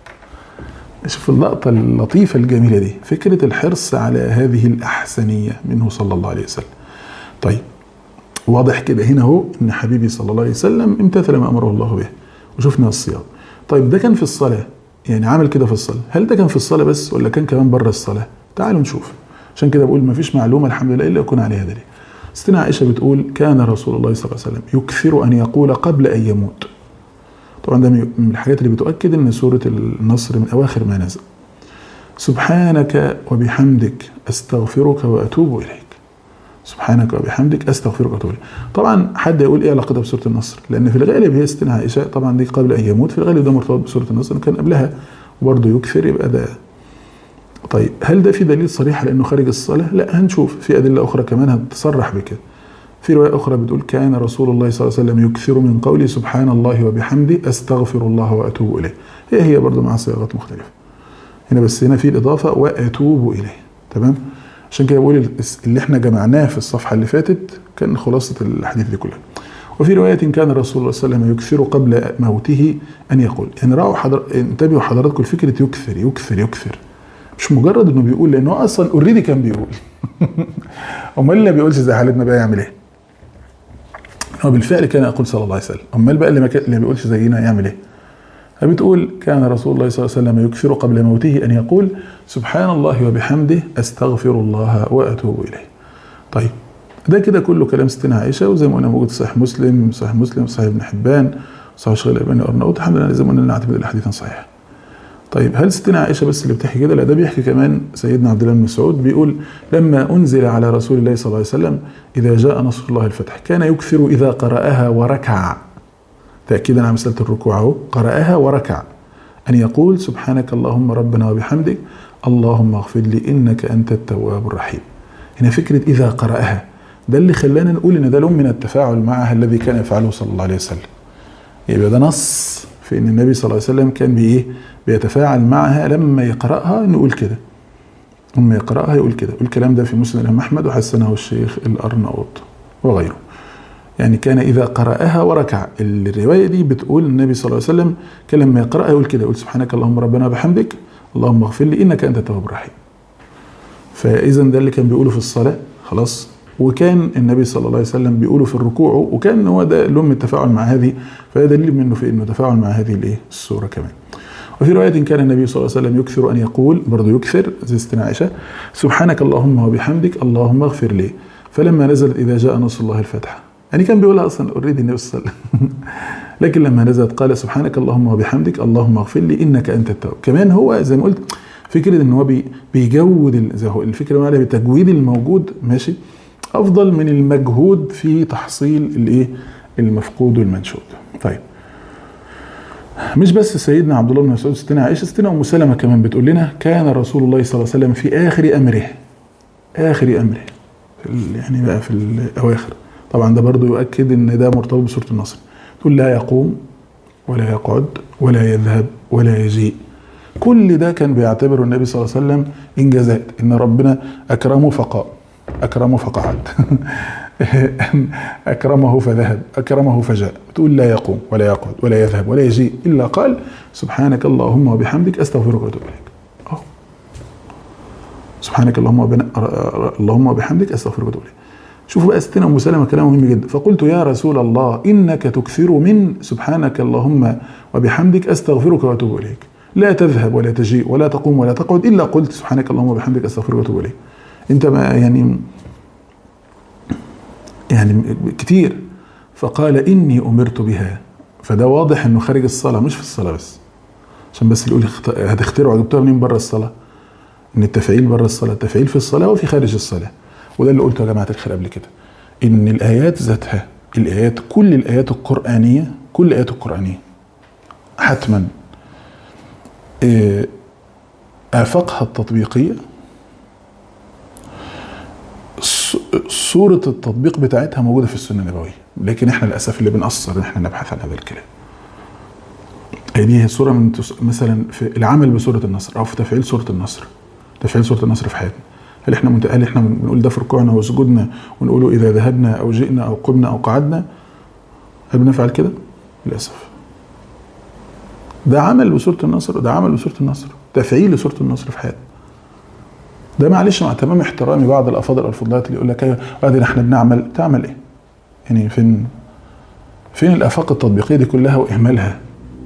شوف اللقطة اللطيفة الجميلة دي، فكرة الحرص على هذه الأحسنية منه صلى الله عليه وسلم. طيب واضح كده هنا هو إن حبيبي صلى الله عليه وسلم امتثل ما أمره الله به، وشفنا الصيام. طيب ده كان في الصلاة، يعني عمل كده في الصلاة. هل ده كان في الصلاة بس ولا كان كمان بره الصلاة؟ تعالوا نشوف. عشان كده بقول مفيش معلومة الحمد لله إلا يكون عليها دليل. ستنا عائشة بتقول كان رسول الله صلى الله عليه وسلم يكثر أن يقول قبل أن يموت. طبعا ده من الحاجات اللي بتؤكد ان سورة النصر من اواخر ما نزل. سبحانك وبحمدك استغفرك واتوب اليك. سبحانك وبحمدك استغفرك واتوب اليك. طبعا حد يقول ايه علاقتها بسورة النصر؟ لان في الغالب هي ستنا عائشة طبعا دي قبل ان يموت، في الغالب ده مرتبط بسورة النصر، كان قبلها وبرضه يكثر، يبقى ده. طيب هل ده في دليل صريح على انه خارج الصلاة؟ لا، هنشوف في ادلة اخرى كمان هتصرح بكده. في رواية أخرى بتقول كان رسول الله صلى الله عليه وسلم يكثر من قوله سبحان الله وبحمده أستغفر الله وأتوب إليه. هي برضو مع صياغات مختلفة هنا، بس هنا في الإضافة وأتوب إليه. تمام؟ عشان كده بقول اللي احنا جمعناه في الصفحة اللي فاتت كان خلاصة الحديث دي كلها. وفي رواية كان رسول الله صلى الله عليه وسلم يكثر قبل موته أن يقول. يعني انتبهوا حضراتكم لفكرة يكثر يكثر يكثر، مش مجرد إنه بيقول، لأنه أصلا أوريدي كان بيقول. أمال اللي ما بيقولش زي حالتنا بقى يعمل إيه؟ هو بالفعل كان يقول صلى الله عليه وسلم. امال بقى اللي ما بيقولش زينا يعمل ايه؟ بتقول كان رسول الله صلى الله عليه وسلم يكثر قبل موته ان يقول سبحان الله وبحمده استغفر الله واتوب اليه. طيب ده كده كله كلام ستنا عائشه، وزي ما قلنا موجود صحيح مسلم، صحيح ابن حبان، صحيح شيخ الالباني وارناؤوط. الحمد لله زي ما قلنا نعتمد الاحاديث صحيحه. طيب هل ستنا عائشه بس اللي بتحكي كده؟ لا، ده بيحكي كمان سيدنا عبد الله بن مسعود، بيقول لما انزل على رسول الله صلى الله عليه وسلم اذا جاء نصر الله الفتح كان يكثر اذا قرأها وركع، تاكيدا على مساله الركوع اهو، قرأها وركع، ان يقول سبحانك اللهم ربنا وبحمدك اللهم اغفر لي انك انت التواب الرحيم. هنا فكره اذا قرأها، ده اللي خلانا نقول ان ده لون من التفاعل معها الذي كان يفعله صلى الله عليه وسلم. يبقى ده نص في ان النبي صلى الله عليه وسلم كان بيتفاعل معها لما يقرأها، نقول كده لما يقرأها يقول كده. والكلام ده في مسند الإمام أحمد وحسنه الشيخ الأرناؤوط وغيره. يعني كان إذا قرأها وركع. الرواية دي بتقول النبي صلى الله عليه وسلم كان لما يقرأها يقول كده، يقول سبحانك اللهم ربنا وبحمدك اللهم اغفر لي إنك أنت التواب الرحيم. فإذا ده اللي كان بيقوله في الصلاة خلاص، وكان النبي صلى الله عليه وسلم بيقوله في الركوع، وكان هو ده لون من التفاعل مع هذه، فهذا دليل منه في انه تفاعل مع هذه السوره كمان. وفي روايه كان النبي صلى الله عليه وسلم يكثر ان يقول، برضه يكثر زي ستنا عائشه، سبحانك اللهم وبحمدك اللهم اغفر لي، فلما نزلت اذا جاء نصر الله الفتح يعني كان بيقولها اصلا اوريدي النبي صلى الله عليه وسلم. لكن لما نزلت قال سبحانك اللهم وبحمدك اللهم اغفر لي انك انت التواب. كمان هو زي ما قلت فكره ان هو بيجود زي هو الفكره على بتجويد الموجود ماشي افضل من المجهود في تحصيل الايه المفقود والمنشود. طيب مش بس سيدنا عبد الله بن مسعود، ستنا عائشه، ستنا ام سلمة كمان بتقول لنا كان رسول الله صلى الله عليه وسلم في اخر امره يعني بقى في الاواخر. طبعا ده برضو يؤكد ان ده مرتبط بسوره النصر. تقول لا يقوم ولا يقعد ولا يذهب ولا يجيء. كل ده كان بيعتبره النبي صلى الله عليه وسلم انجازات، ان ربنا اكرمه فقام، اكرمه فقعد، اكرمه فذهب، اكرمه فجاء. تقول لا يقوم ولا يقعد ولا يذهب ولا يجيء الا قال سبحانك اللهم وبحمدك استغفرك واتوب اليك. سبحانك اللهم وبحمدك استغفرك واتوب اليك. شوفوا بقى ستنا ام سلمة كلام مهم جدا. فقلت يا رسول الله انك تكثر من سبحانك اللهم وبحمدك استغفرك واتوب اليك، لا تذهب ولا تجيء ولا تقوم ولا تقعد الا قلت سبحانك اللهم وبحمدك استغفرك واتوب اليك. انت ما يعني كتير. فقال اني امرت بها. فده واضح انه خارج الصلاه مش في الصلاه بس، عشان بس اللي يقول هتخترعوا جبتوها منين بره الصلاه، ان التفعيل بره الصلاه، التفعيل في الصلاه وفي خارج الصلاه. وده اللي قلته يا جماعه الخير قبل كده، ان الايات ذاتها، الايات كل الايات القرانيه، كل الايات القرانيه حتما افاقها التطبيقيه صورة التطبيق بتاعتها موجودة في السنة النبوية، لكن احنا للأسف اللي بنقصر ان احنا نبحث عن هذا الكلام. هذه صورة من مثلا في العمل بسورة النصر او في تفعيل سورة النصر، تفعيل سورة النصر في حياتنا. هل احنا بنقول ده في ركوعنا وسجودنا ونقوله اذا ذهبنا او جئنا او قمنا او قعدنا؟ هل بنفعل كده؟ للأسف. ده عمل بسورة النصر وده عمل بسورة النصر، تفعيل لسورة النصر في حياتنا. ده معلش مع تمام احترامي بعض الافاضل الفضلات اللي يقول لك ايه احنا بنعمل، تعمل ايه؟ يعني فين الافاق التطبيقيه دي كلها واهمالها؟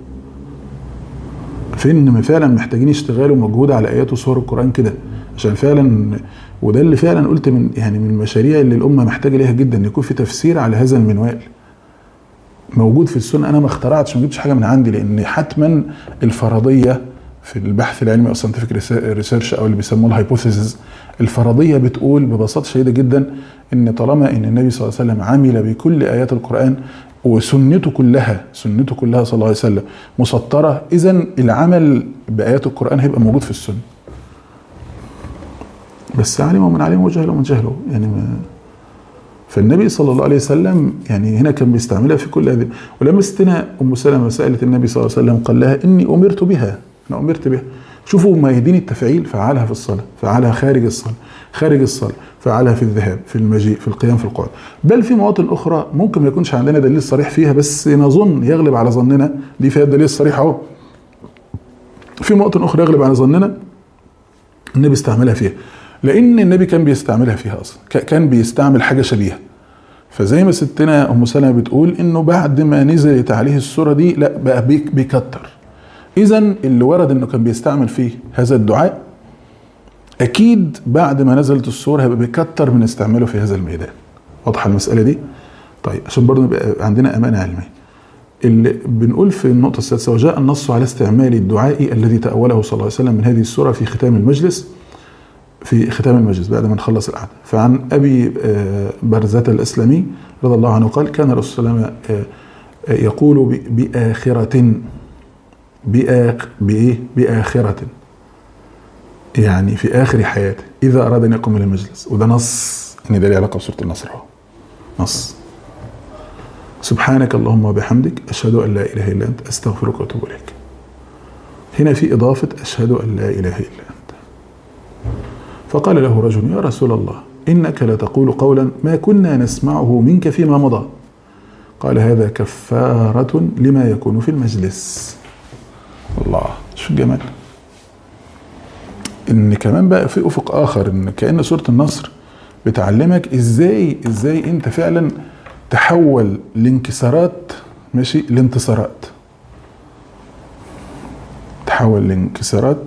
فين فعلا محتاجين يشتغلوا مجهود على ايات وسور القران كده عشان فعلا. وده اللي فعلا قلت من المشاريع اللي الامه محتاجه ليها جدا، ان يكون في تفسير على هذا المنوال موجود في السنه. انا ما اخترعتش، ما جبتش حاجه من عندي، لان حتما الفرضيه في البحث العلمي او ساينتفك ريسيرش او اللي بيسموه الهايبوثيسز، الفرضيه بتقول ببساطه شديده جدا ان طالما ان النبي صلى الله عليه وسلم عمل بكل ايات القران وسنته كلها صلى الله عليه وسلم مسطره، اذا العمل بايات القران هيبقى موجود في السنه. بس علم من علمه وجهله من جهله يعني فالنبي صلى الله عليه وسلم يعني هنا كان بيستعملها في كل هذه. ولما ستنا ام سلمة سالت النبي صلى الله عليه وسلم قال لها اني امرت بها، انا امرت بها. شوفوا ميادين التفعيل، فعلها في الصلاه، فعلها خارج الصلاه، خارج الصلاه، فعلها في الذهاب، في المجيء، في القيام، في القعود. بل في مواطن اخرى ممكن ما يكونش عندنا دليل صريح فيها، بس نظن يغلب على ظننا دي فيها الدليل الصريح اهو. في مواطن اخرى يغلب على ظننا النبي استعملها فيها، لان النبي كان بيستعملها فيها اصلا، كان بيستعمل حاجه شبيهه. فزي ما ستنا ام سلمة بتقول انه بعد ما نزلت عليه السوره دي لا بقى بيكتر. اذا اللي ورد انه كان بيستعمل فيه هذا الدعاء اكيد بعد ما نزلت السوره هيبقى بيكتر من استعماله في هذا الميدان. واضحه المساله دي؟ طيب عشان برضه يبقى عندنا امانه علميه. اللي بنقول في النقطه السادسه وجاء النص على استعمال الدعاء الذي تأوله صلى الله عليه وسلم من هذه السوره في ختام المجلس، في ختام المجلس بعد ما نخلص القعده. فعن ابي برزة الاسلمي رضي الله عنه قال كان الرسول صلى الله عليه وسلم يقول بآخرة، بآخرة يعني في آخر حياته إذا أراد أن يقوم من المجلس. وده نص إن ده له علاقة بسورة النصر اهو، نص سبحانك اللهم وبحمدك أشهد أن لا إله إلا أنت أستغفرك وأتوب إليك. هنا في إضافة أشهد أن لا إله إلا أنت. فقال له رجل يا رسول الله إنك لتقول قولا ما كنا نسمعه منك فيما مضى. قال هذا كفارة لما يكون في المجلس. الله شو الجمال. ان كمان بقى في افق اخر، ان كأن سورة النصر بتعلمك ازاي انت فعلا تحول الانكسارات ماشي لانتصارات، تحول الانكسارات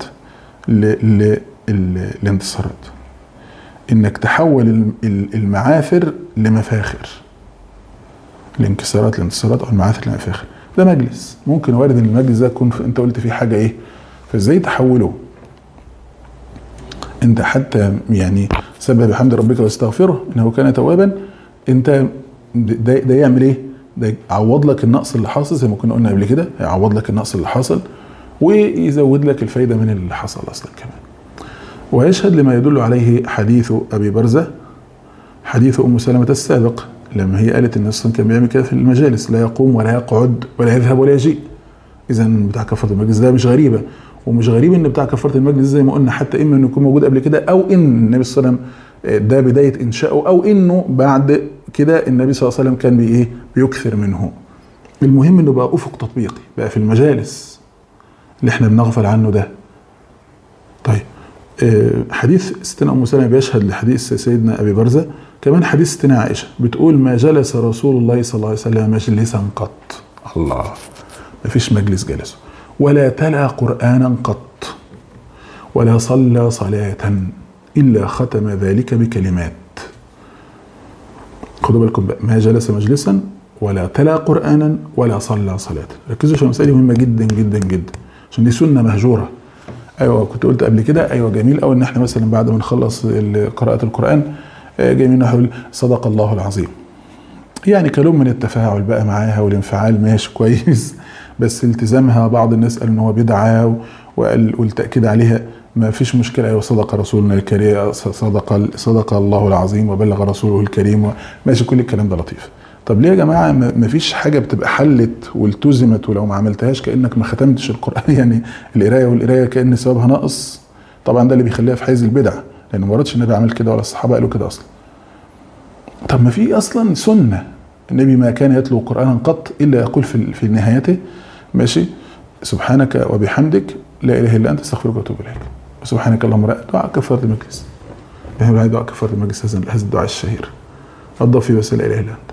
لانتصارات، انك تحول المعاثر لمفاخر. الانكسارات الانتصارات او المعاثر الانفاخ. ده مجلس ممكن وارد ان المجلس ده تكون انت قلت فيه حاجه ايه، فازاي تحوله انت حتى يعني سبح بحمد ربك واستغفره انه كان توابا. انت ده يعمل ايه؟ ده يعوض لك النقص اللي حاصل زي ما كنا قلنا قبل كده، يعوض لك النقص اللي حاصل ويزود لك الفايده من اللي حصل اصلا كمان. ويشهد لما يدل عليه حديث ابي برزه، حديث ام سلمة السابق لما هي قالت ان الصن كان بيعمل كده في المجالس، لا يقوم ولا يقعد ولا يذهب ولا يجيء. اذا بتاع كفاره المجلس ده مش غريبه، ومش غريب ان بتاع كفاره المجلس زي ما قلنا حتى اما انه يكون موجود قبل كده او ان النبي صلى الله عليه وسلم ده بدايه انشائه او انه بعد كده النبي صلى الله عليه وسلم كان بايه بيكثر منه. المهم انه بقى افق تطبيقي بقى في المجالس اللي احنا بنغفل عنه ده. طيب حديث ستنا ام سلمة بيشهد لحديث سيدنا ابي برزه. كمان حديث ستنا عائشه بتقول ما جلس رسول الله صلى الله عليه وسلم مجلسا قط، الله ما فيش مجلس جلسه، ولا تلا قرانا قط، ولا صلى صلاه الا ختم ذلك بكلمات. خدوا بالكم بقى، ما جلس مجلسا ولا تلا قرانا ولا صلى صلاه. ركزوا عشان المساله مهمه جدا جدا جدا عشان دي سنه مهجوره. ايوه كنت قلت قبل كده، ايوه جميل قوي ان احنا مثلا بعد ما نخلص قراءه القران جميل نقول صدق الله العظيم، يعني كلام من التفاعل بقى معاها والانفعال ماشي كويس، بس التزامها بعض الناس قالوا ان هو بدعه والتاكيد عليها ما فيش مشكله. ايوه صدق رسولنا الكريم، صدق الله العظيم وبلغ رسوله الكريم، ماشي كل الكلام ده لطيف. طب ليه يا جماعه ما فيش حاجه بتبقى حلت والتزمت ولو ما عملتهاش كانك ما ختمتش القران؟ يعني القرايه كان ثوابها ناقص. طبعا ده اللي بيخليها في حيز البدع، لان ما وردش النبي عمل كده ولا الصحابه قالوا كده اصلا. طب ما في اصلا سنه، النبي ما كان يتلو قرانا قط الا يقول في نهايته ماشي سبحانك وبحمدك لا اله الا انت استغفرك واتوب اليك، سبحانك اللهم دعاء كفاره المجلس. دعاء كفاره المجلس هذا الدعاء الشهير اضاف فيه بس لا اله الا انت.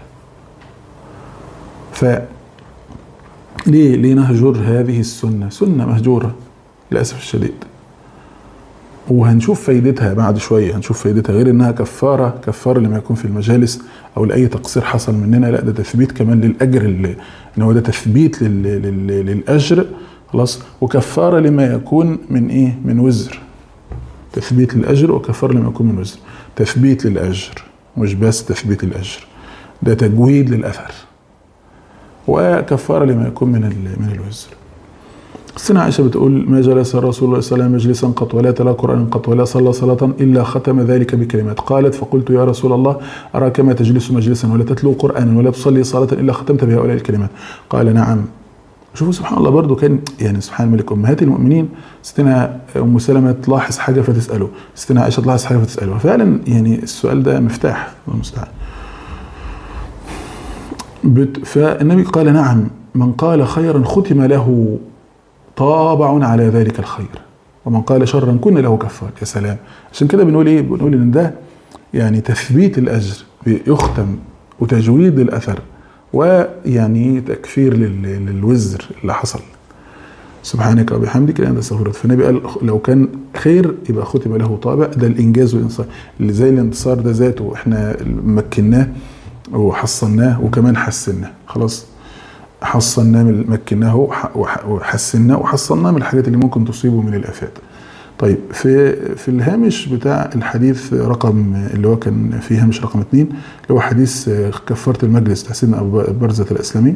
ف ليه نهجر هذه السنه؟ سنه مهجوره للاسف الشديد، وهنشوف فايدتها بعد شويه، هنشوف فايدتها غير انها كفاره لما يكون في المجالس او لاي تقصير حصل مننا، لا ده تثبيت كمان للاجر، ان هو ده تثبيت للاجر خلاص، وكفاره لما يكون من ايه؟ من وزر. تثبيت للاجر وكفاره لما يكون من وزر، تثبيت للاجر مش بس تثبيت الاجر، ده تجويد للاثر، وكفاره لما يكون من الوزر. سيدنا عائشة بتقول ما جلس الرسول صلى الله عليه وسلم مجلسا قط ولا تلا قرآنا قط ولا صلى صلاة إلا ختم ذلك بكلمات. قالت فقلت يا رسول الله أراك ما تجلس مجلسا ولا تتلو قرآنا ولا تصلي صلاة إلا ختمت بهؤلاء الكلمات. قال نعم. شوفوا سبحان الله برضو كان يعني سبحان ملك أمهات المؤمنين. ستنا أم سلمة تلاحظ حاجة فتسأله، ستنا عائشة تلاحظ حاجة فتسأله، فعلا يعني السؤال ده مفتاح المستعان. فالنبي قال نعم من قال خيرا ختم له طابع على ذلك الخير ومن قال شرا كن له كفار. يا سلام. عشان كده بنقول ايه؟ بنقول ان ده يعني تثبيت الاجر يختم وتجويد الاثر ويعني تكفير للوزر اللي حصل. سبحانك وبحمدك لا اله الا انت استغفرك. فالنبي قال لو كان خير يبقى ختم له طابع، ده الانجاز والانتصار اللي زي الانتصار ده ذاته احنا مكناه وحصلناه وكمان حسناه. خلاص حصلناه مكناه وحسناه وحصلناه من الحاجات اللي ممكن تصيبه من الآفات. طيب في الهامش بتاع الحديث رقم اللي هو كان فيه هامش رقم 2 اللي هو حديث كفارة المجلس بتاع سيدنا أبو برزة الأسلمي،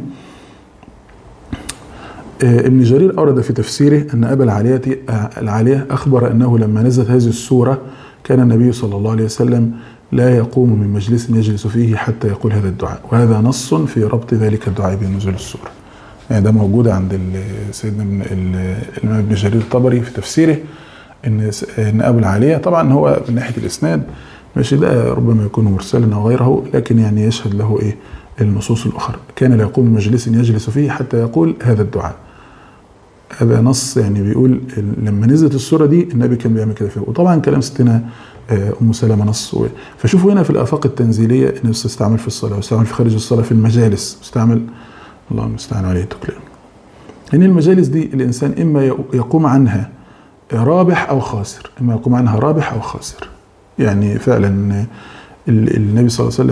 ابن جرير أورد في تفسيره أن أبا العالية أخبر أنه لما نزلت هذه السورة كان النبي صلى الله عليه وسلم لا يقوم من مجلس يجلس فيه حتى يقول هذا الدعاء، وهذا نص في ربط ذلك الدعاء بنزول السورة. يعني ده موجود عند سيدنا الإمام ابن جرير الطبري في تفسيره إن أبو العالية، طبعا هو من ناحية الإسناد ماشي ده ربما يكون مرسلا أو غيره، لكن يعني يشهد له إيه النصوص الأخرى. كان لا يقوم من مجلس يجلس فيه حتى يقول هذا الدعاء. هذا نص يعني بيقول لما نزلت السورة دي النبي كان بيعمل كده فيه. وطبعا كلام ستنا أم سلمة نص. فشوفوا هنا في الآفاق التنزيلية إنه تستعمل في الصلاة وتستعمل في خارج الصلاة، في المجالس تستعمل، الله المستعان عليه التكليم. إن المجالس دي الإنسان إما يقوم عنها رابح أو خاسر، إما يقوم عنها رابح أو خاسر. يعني فعلا النبي صلى الله عليه وسلم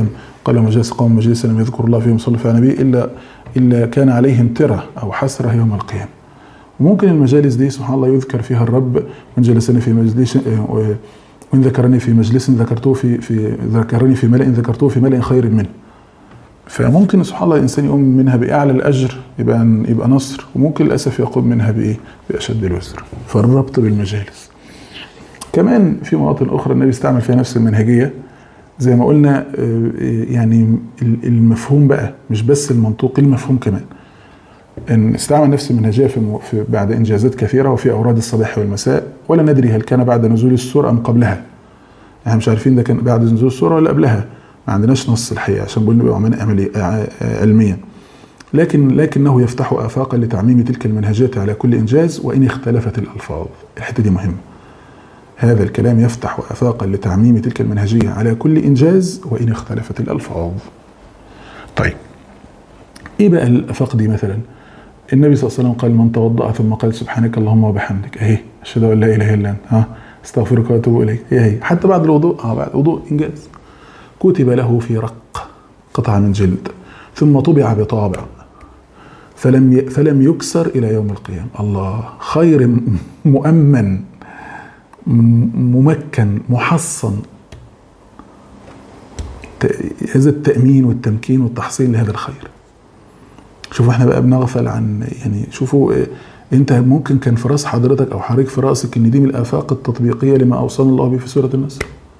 قال مجلس قوم مجلسا لم يذكر الله فيهم صلى على النبي إلا كان عليهم ترة أو حسرة يوم القيامة. وممكن المجالس دي سبحان الله يذكر فيها الرب: من جلسني في مجلس وإن ذكرني في مجلس ذكرني في ملأ ذكرته في ملأ خير منه. فممكن سبحان الله الإنسان يقوم منها بأعلى الأجر يبقى نصر، وممكن للأسف يقوم منها بأشد الوزر. فالربط بالمجالس. كمان في مواطن أخرى النبي استعمل فيها نفس المنهجية زي ما قلنا، يعني المفهوم بقى مش بس المنطوق، المفهوم كمان. ان استعمل نفس المنهجيه في بعد انجازات كثيره وفي اوراد الصباح والمساء، ولا ندري هل كان بعد نزول السوره ام قبلها. احنا مش عارفين ده كان بعد نزول السوره ولا قبلها، ما عندناش نص الحقيقه عشان بقول نبقى علميا. لكنه يفتح افاقا لتعميم تلك المنهجيه على كل انجاز وان اختلفت الالفاظ. الحته دي مهمه. هذا الكلام يفتح افاقا لتعميم تلك المنهجيه على كل انجاز وان اختلفت الالفاظ. طيب ايه بقى الافاق دي؟ مثلا النبي صلى الله عليه وسلم قال: من توضأ ثم قال سبحانك اللهم وبحمدك، اهي اشهد ان لا اله الا انت، استغفرك واتوب اليك، اهي حتى بعد الوضوء، بعد الوضوء انجاز. كتب له في رق قطعه من جلد ثم طبع بطابع فلم يكسر الى يوم القيامه. الله، خير مؤمن ممكن محصن. هذا التأمين والتمكين والتحصين لهذا الخير. شوفوا احنا بقى بنغفل عن، يعني شوفوا انت ممكن كان في راس حضرتك او حريك في راسك ان دي من الافاق التطبيقيه لما اوصانا الله به في سوره النصر.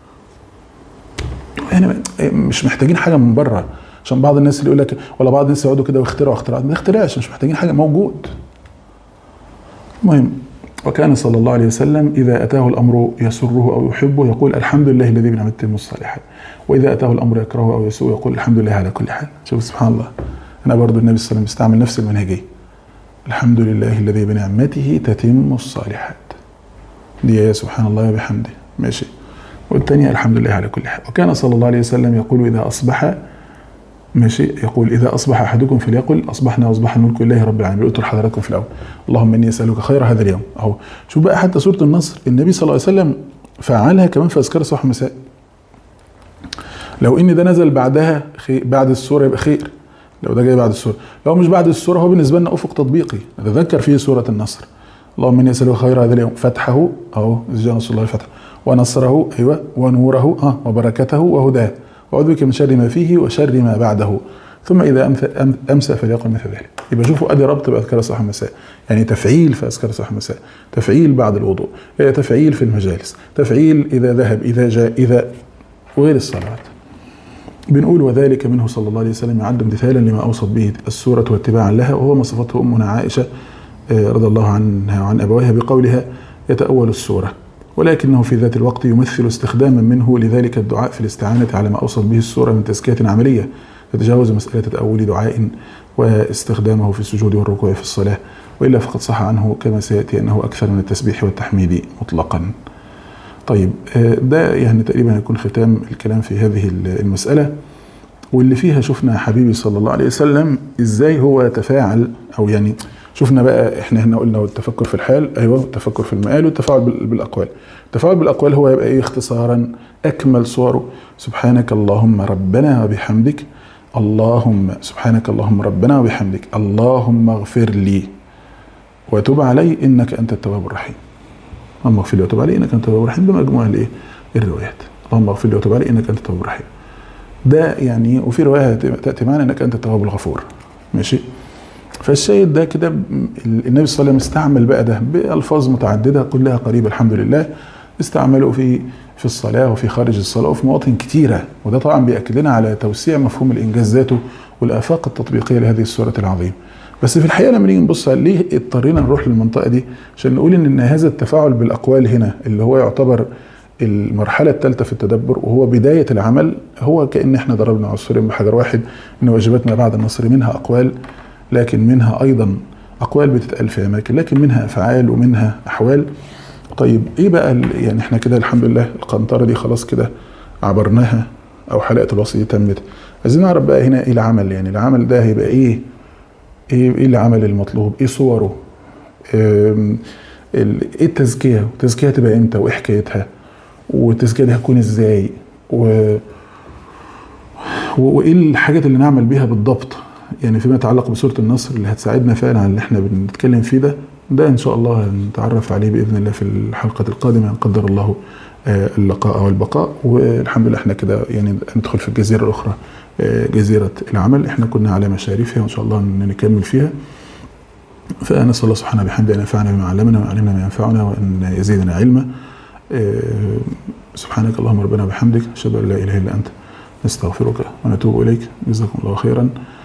يعني مش محتاجين حاجه من بره، عشان بعض الناس اللي يقول لك، ولا بعض الناس يقعدوا كده ويخترعوا اختراعات. ما نخترعش، مش محتاجين حاجه، موجود. المهم، وكان صلى الله عليه وسلم إذا أتاه الأمر يسره أو يحبه يقول: الحمد لله الذي بنعمته تتم الصالحات. وإذا أتاه الأمر يكرهه أو يسوء يقول: الحمد لله على كل حال. شوف سبحان الله، أنا برضو النبي صلى الله عليه وسلم استعمل نفس المنهجية: الحمد لله الذي بنعمته تتم الصالحات. دي يا سبحان الله وبحمده، ماشي. والثانية الحمد لله على كل حال. وكان صلى الله عليه وسلم يقول إذا أصبح، ماشي، يقول: إذا أصبح أحدكم فليقل أصبحنا وأصبح الملك لله رب العالمين. قلت لحضراتكم في الأول: اللهم إني أسألك خير هذا اليوم. أهو شوف بقى، حتى سورة النصر النبي صلى الله عليه وسلم فعلها كمان في أذكار الصباح والمساء. لو إن ده نزل بعدها بعد السورة يبقى خير، لو ده جاي بعد السورة. لو مش بعد السورة هو بالنسبة لنا أفق تطبيقي نتذكر فيه سورة النصر: اللهم إني أسألك خير هذا اليوم، فتحه أهو إذ جاء نصر الله الفتح، ونصره أيوه، ونوره وبركته وهداه، وأعوذ بك من شر ما فيه وشر ما بعده، ثم إذا أمسى فليقل مثل ذلك. يبقى شوفوا أدي ربط بأذكار الصباح والمساء، يعني تفعيل في أذكار الصباح والمساء، تفعيل بعد الوضوء، تفعيل في المجالس، تفعيل إذا ذهب، إذا جاء، إذا، وغير الصلوات. بنقول: وذلك منه صلى الله عليه وسلم يعد امتثالا لما أوصت به السورة واتباعا لها، وهو ما صفته أمنا عائشة رضي الله عنها وعن أبويها بقولها: يتأول السورة، ولكنه في ذات الوقت يمثل استخداما منه لذلك الدعاء في الاستعانة على ما أوصت به السورة من تزكية عملية، تتجاوز مسألة تأول دعاء واستخدامه في السجود والركوع في الصلاة، وإلا فقد صح عنه كما سيأتي أنه أكثر من التسبيح والتحميد مطلقا. طيب ده يعني تقريبا يكون ختام الكلام في هذه المسألة، واللي فيها شفنا حبيبي صلى الله عليه وسلم إزاي هو تفاعل، أو يعني شفنا بقى احنا هنا قلنا التفكر في الحال، ايوه، التفكر في المآل، والتفاعل بالاقوال. التفاعل بالاقوال هو يبقى ايه اختصارا اكمل صوره: سبحانك اللهم ربنا وبحمدك، اللهم سبحانك اللهم ربنا وبحمدك، اللهم اغفر لي وتب علي انك انت التواب الرحيم. اللهم اغفر لي وتب علي انك انت التواب الرحيم، بمجموع الايه الروايات. اللهم اغفر لي وتب علي انك انت التواب الرحيم. ده يعني، وفي روايه تاتي معنا انك انت التواب الغفور، ماشي. فالشاهد ده كده النبي صلى الله عليه وسلم استعمل بقى ده بألفاظ متعددة كلها قريبة الحمد لله، استعمله في الصلاة وفي خارج الصلاة وفي مواطن كتيرة. وده طبعا بيأكد لنا على توسيع مفهوم الإنجاز ذاته والآفاق التطبيقية لهذه السورة العظيمة. بس في الحقيقة لما نيجي نبص ليه اضطرينا نروح للمنطقة دي، عشان نقول إن هذا التفاعل بالأقوال هنا اللي هو يعتبر المرحلة الثالثة في التدبر وهو بداية العمل، هو كأن احنا ضربنا عصفورين بحجر واحد، إن واجباتنا بعد النصر منها أقوال، لكن منها أيضا أقوال بتتقال في أماكن، لكن منها أفعال ومنها أحوال. طيب إيه بقى يعني إحنا كده الحمد لله القنطرة دي خلاص كده عبرناها، أو حلقة الوصي دي تمت. عايزين نعرف بقى هنا إيه العمل، يعني العمل ده هيبقى إيه العمل المطلوب، إيه صوره، إيه التزكية، والتزكية تبقى إمتى وإيه حكايتها، والتزكية دي هتكون إزاي، وايه الحاجات اللي نعمل بيها بالضبط يعني فيما يتعلق بسورة النصر اللي هتساعدنا فعلا على اللي احنا بنتكلم فيه ده ان شاء الله هنتعرف عليه باذن الله في الحلقة القادمة ان قدر الله اللقاء والبقاء. والحمد لله احنا كده يعني ندخل في الجزيرة الاخرى، جزيرة العمل. احنا كنا على مشارفها وان شاء الله نكمل فيها. فنسأل الله سبحانه بحمده أن ينفعنا بما علمنا ويعلمنا ما ينفعنا وأن يزيدنا علما. سبحانك اللهم ربنا وبحمدك، أشهد أن لا إله إلا أنت، نستغفرك ونتوب إليك. جزاكم الله خيرا.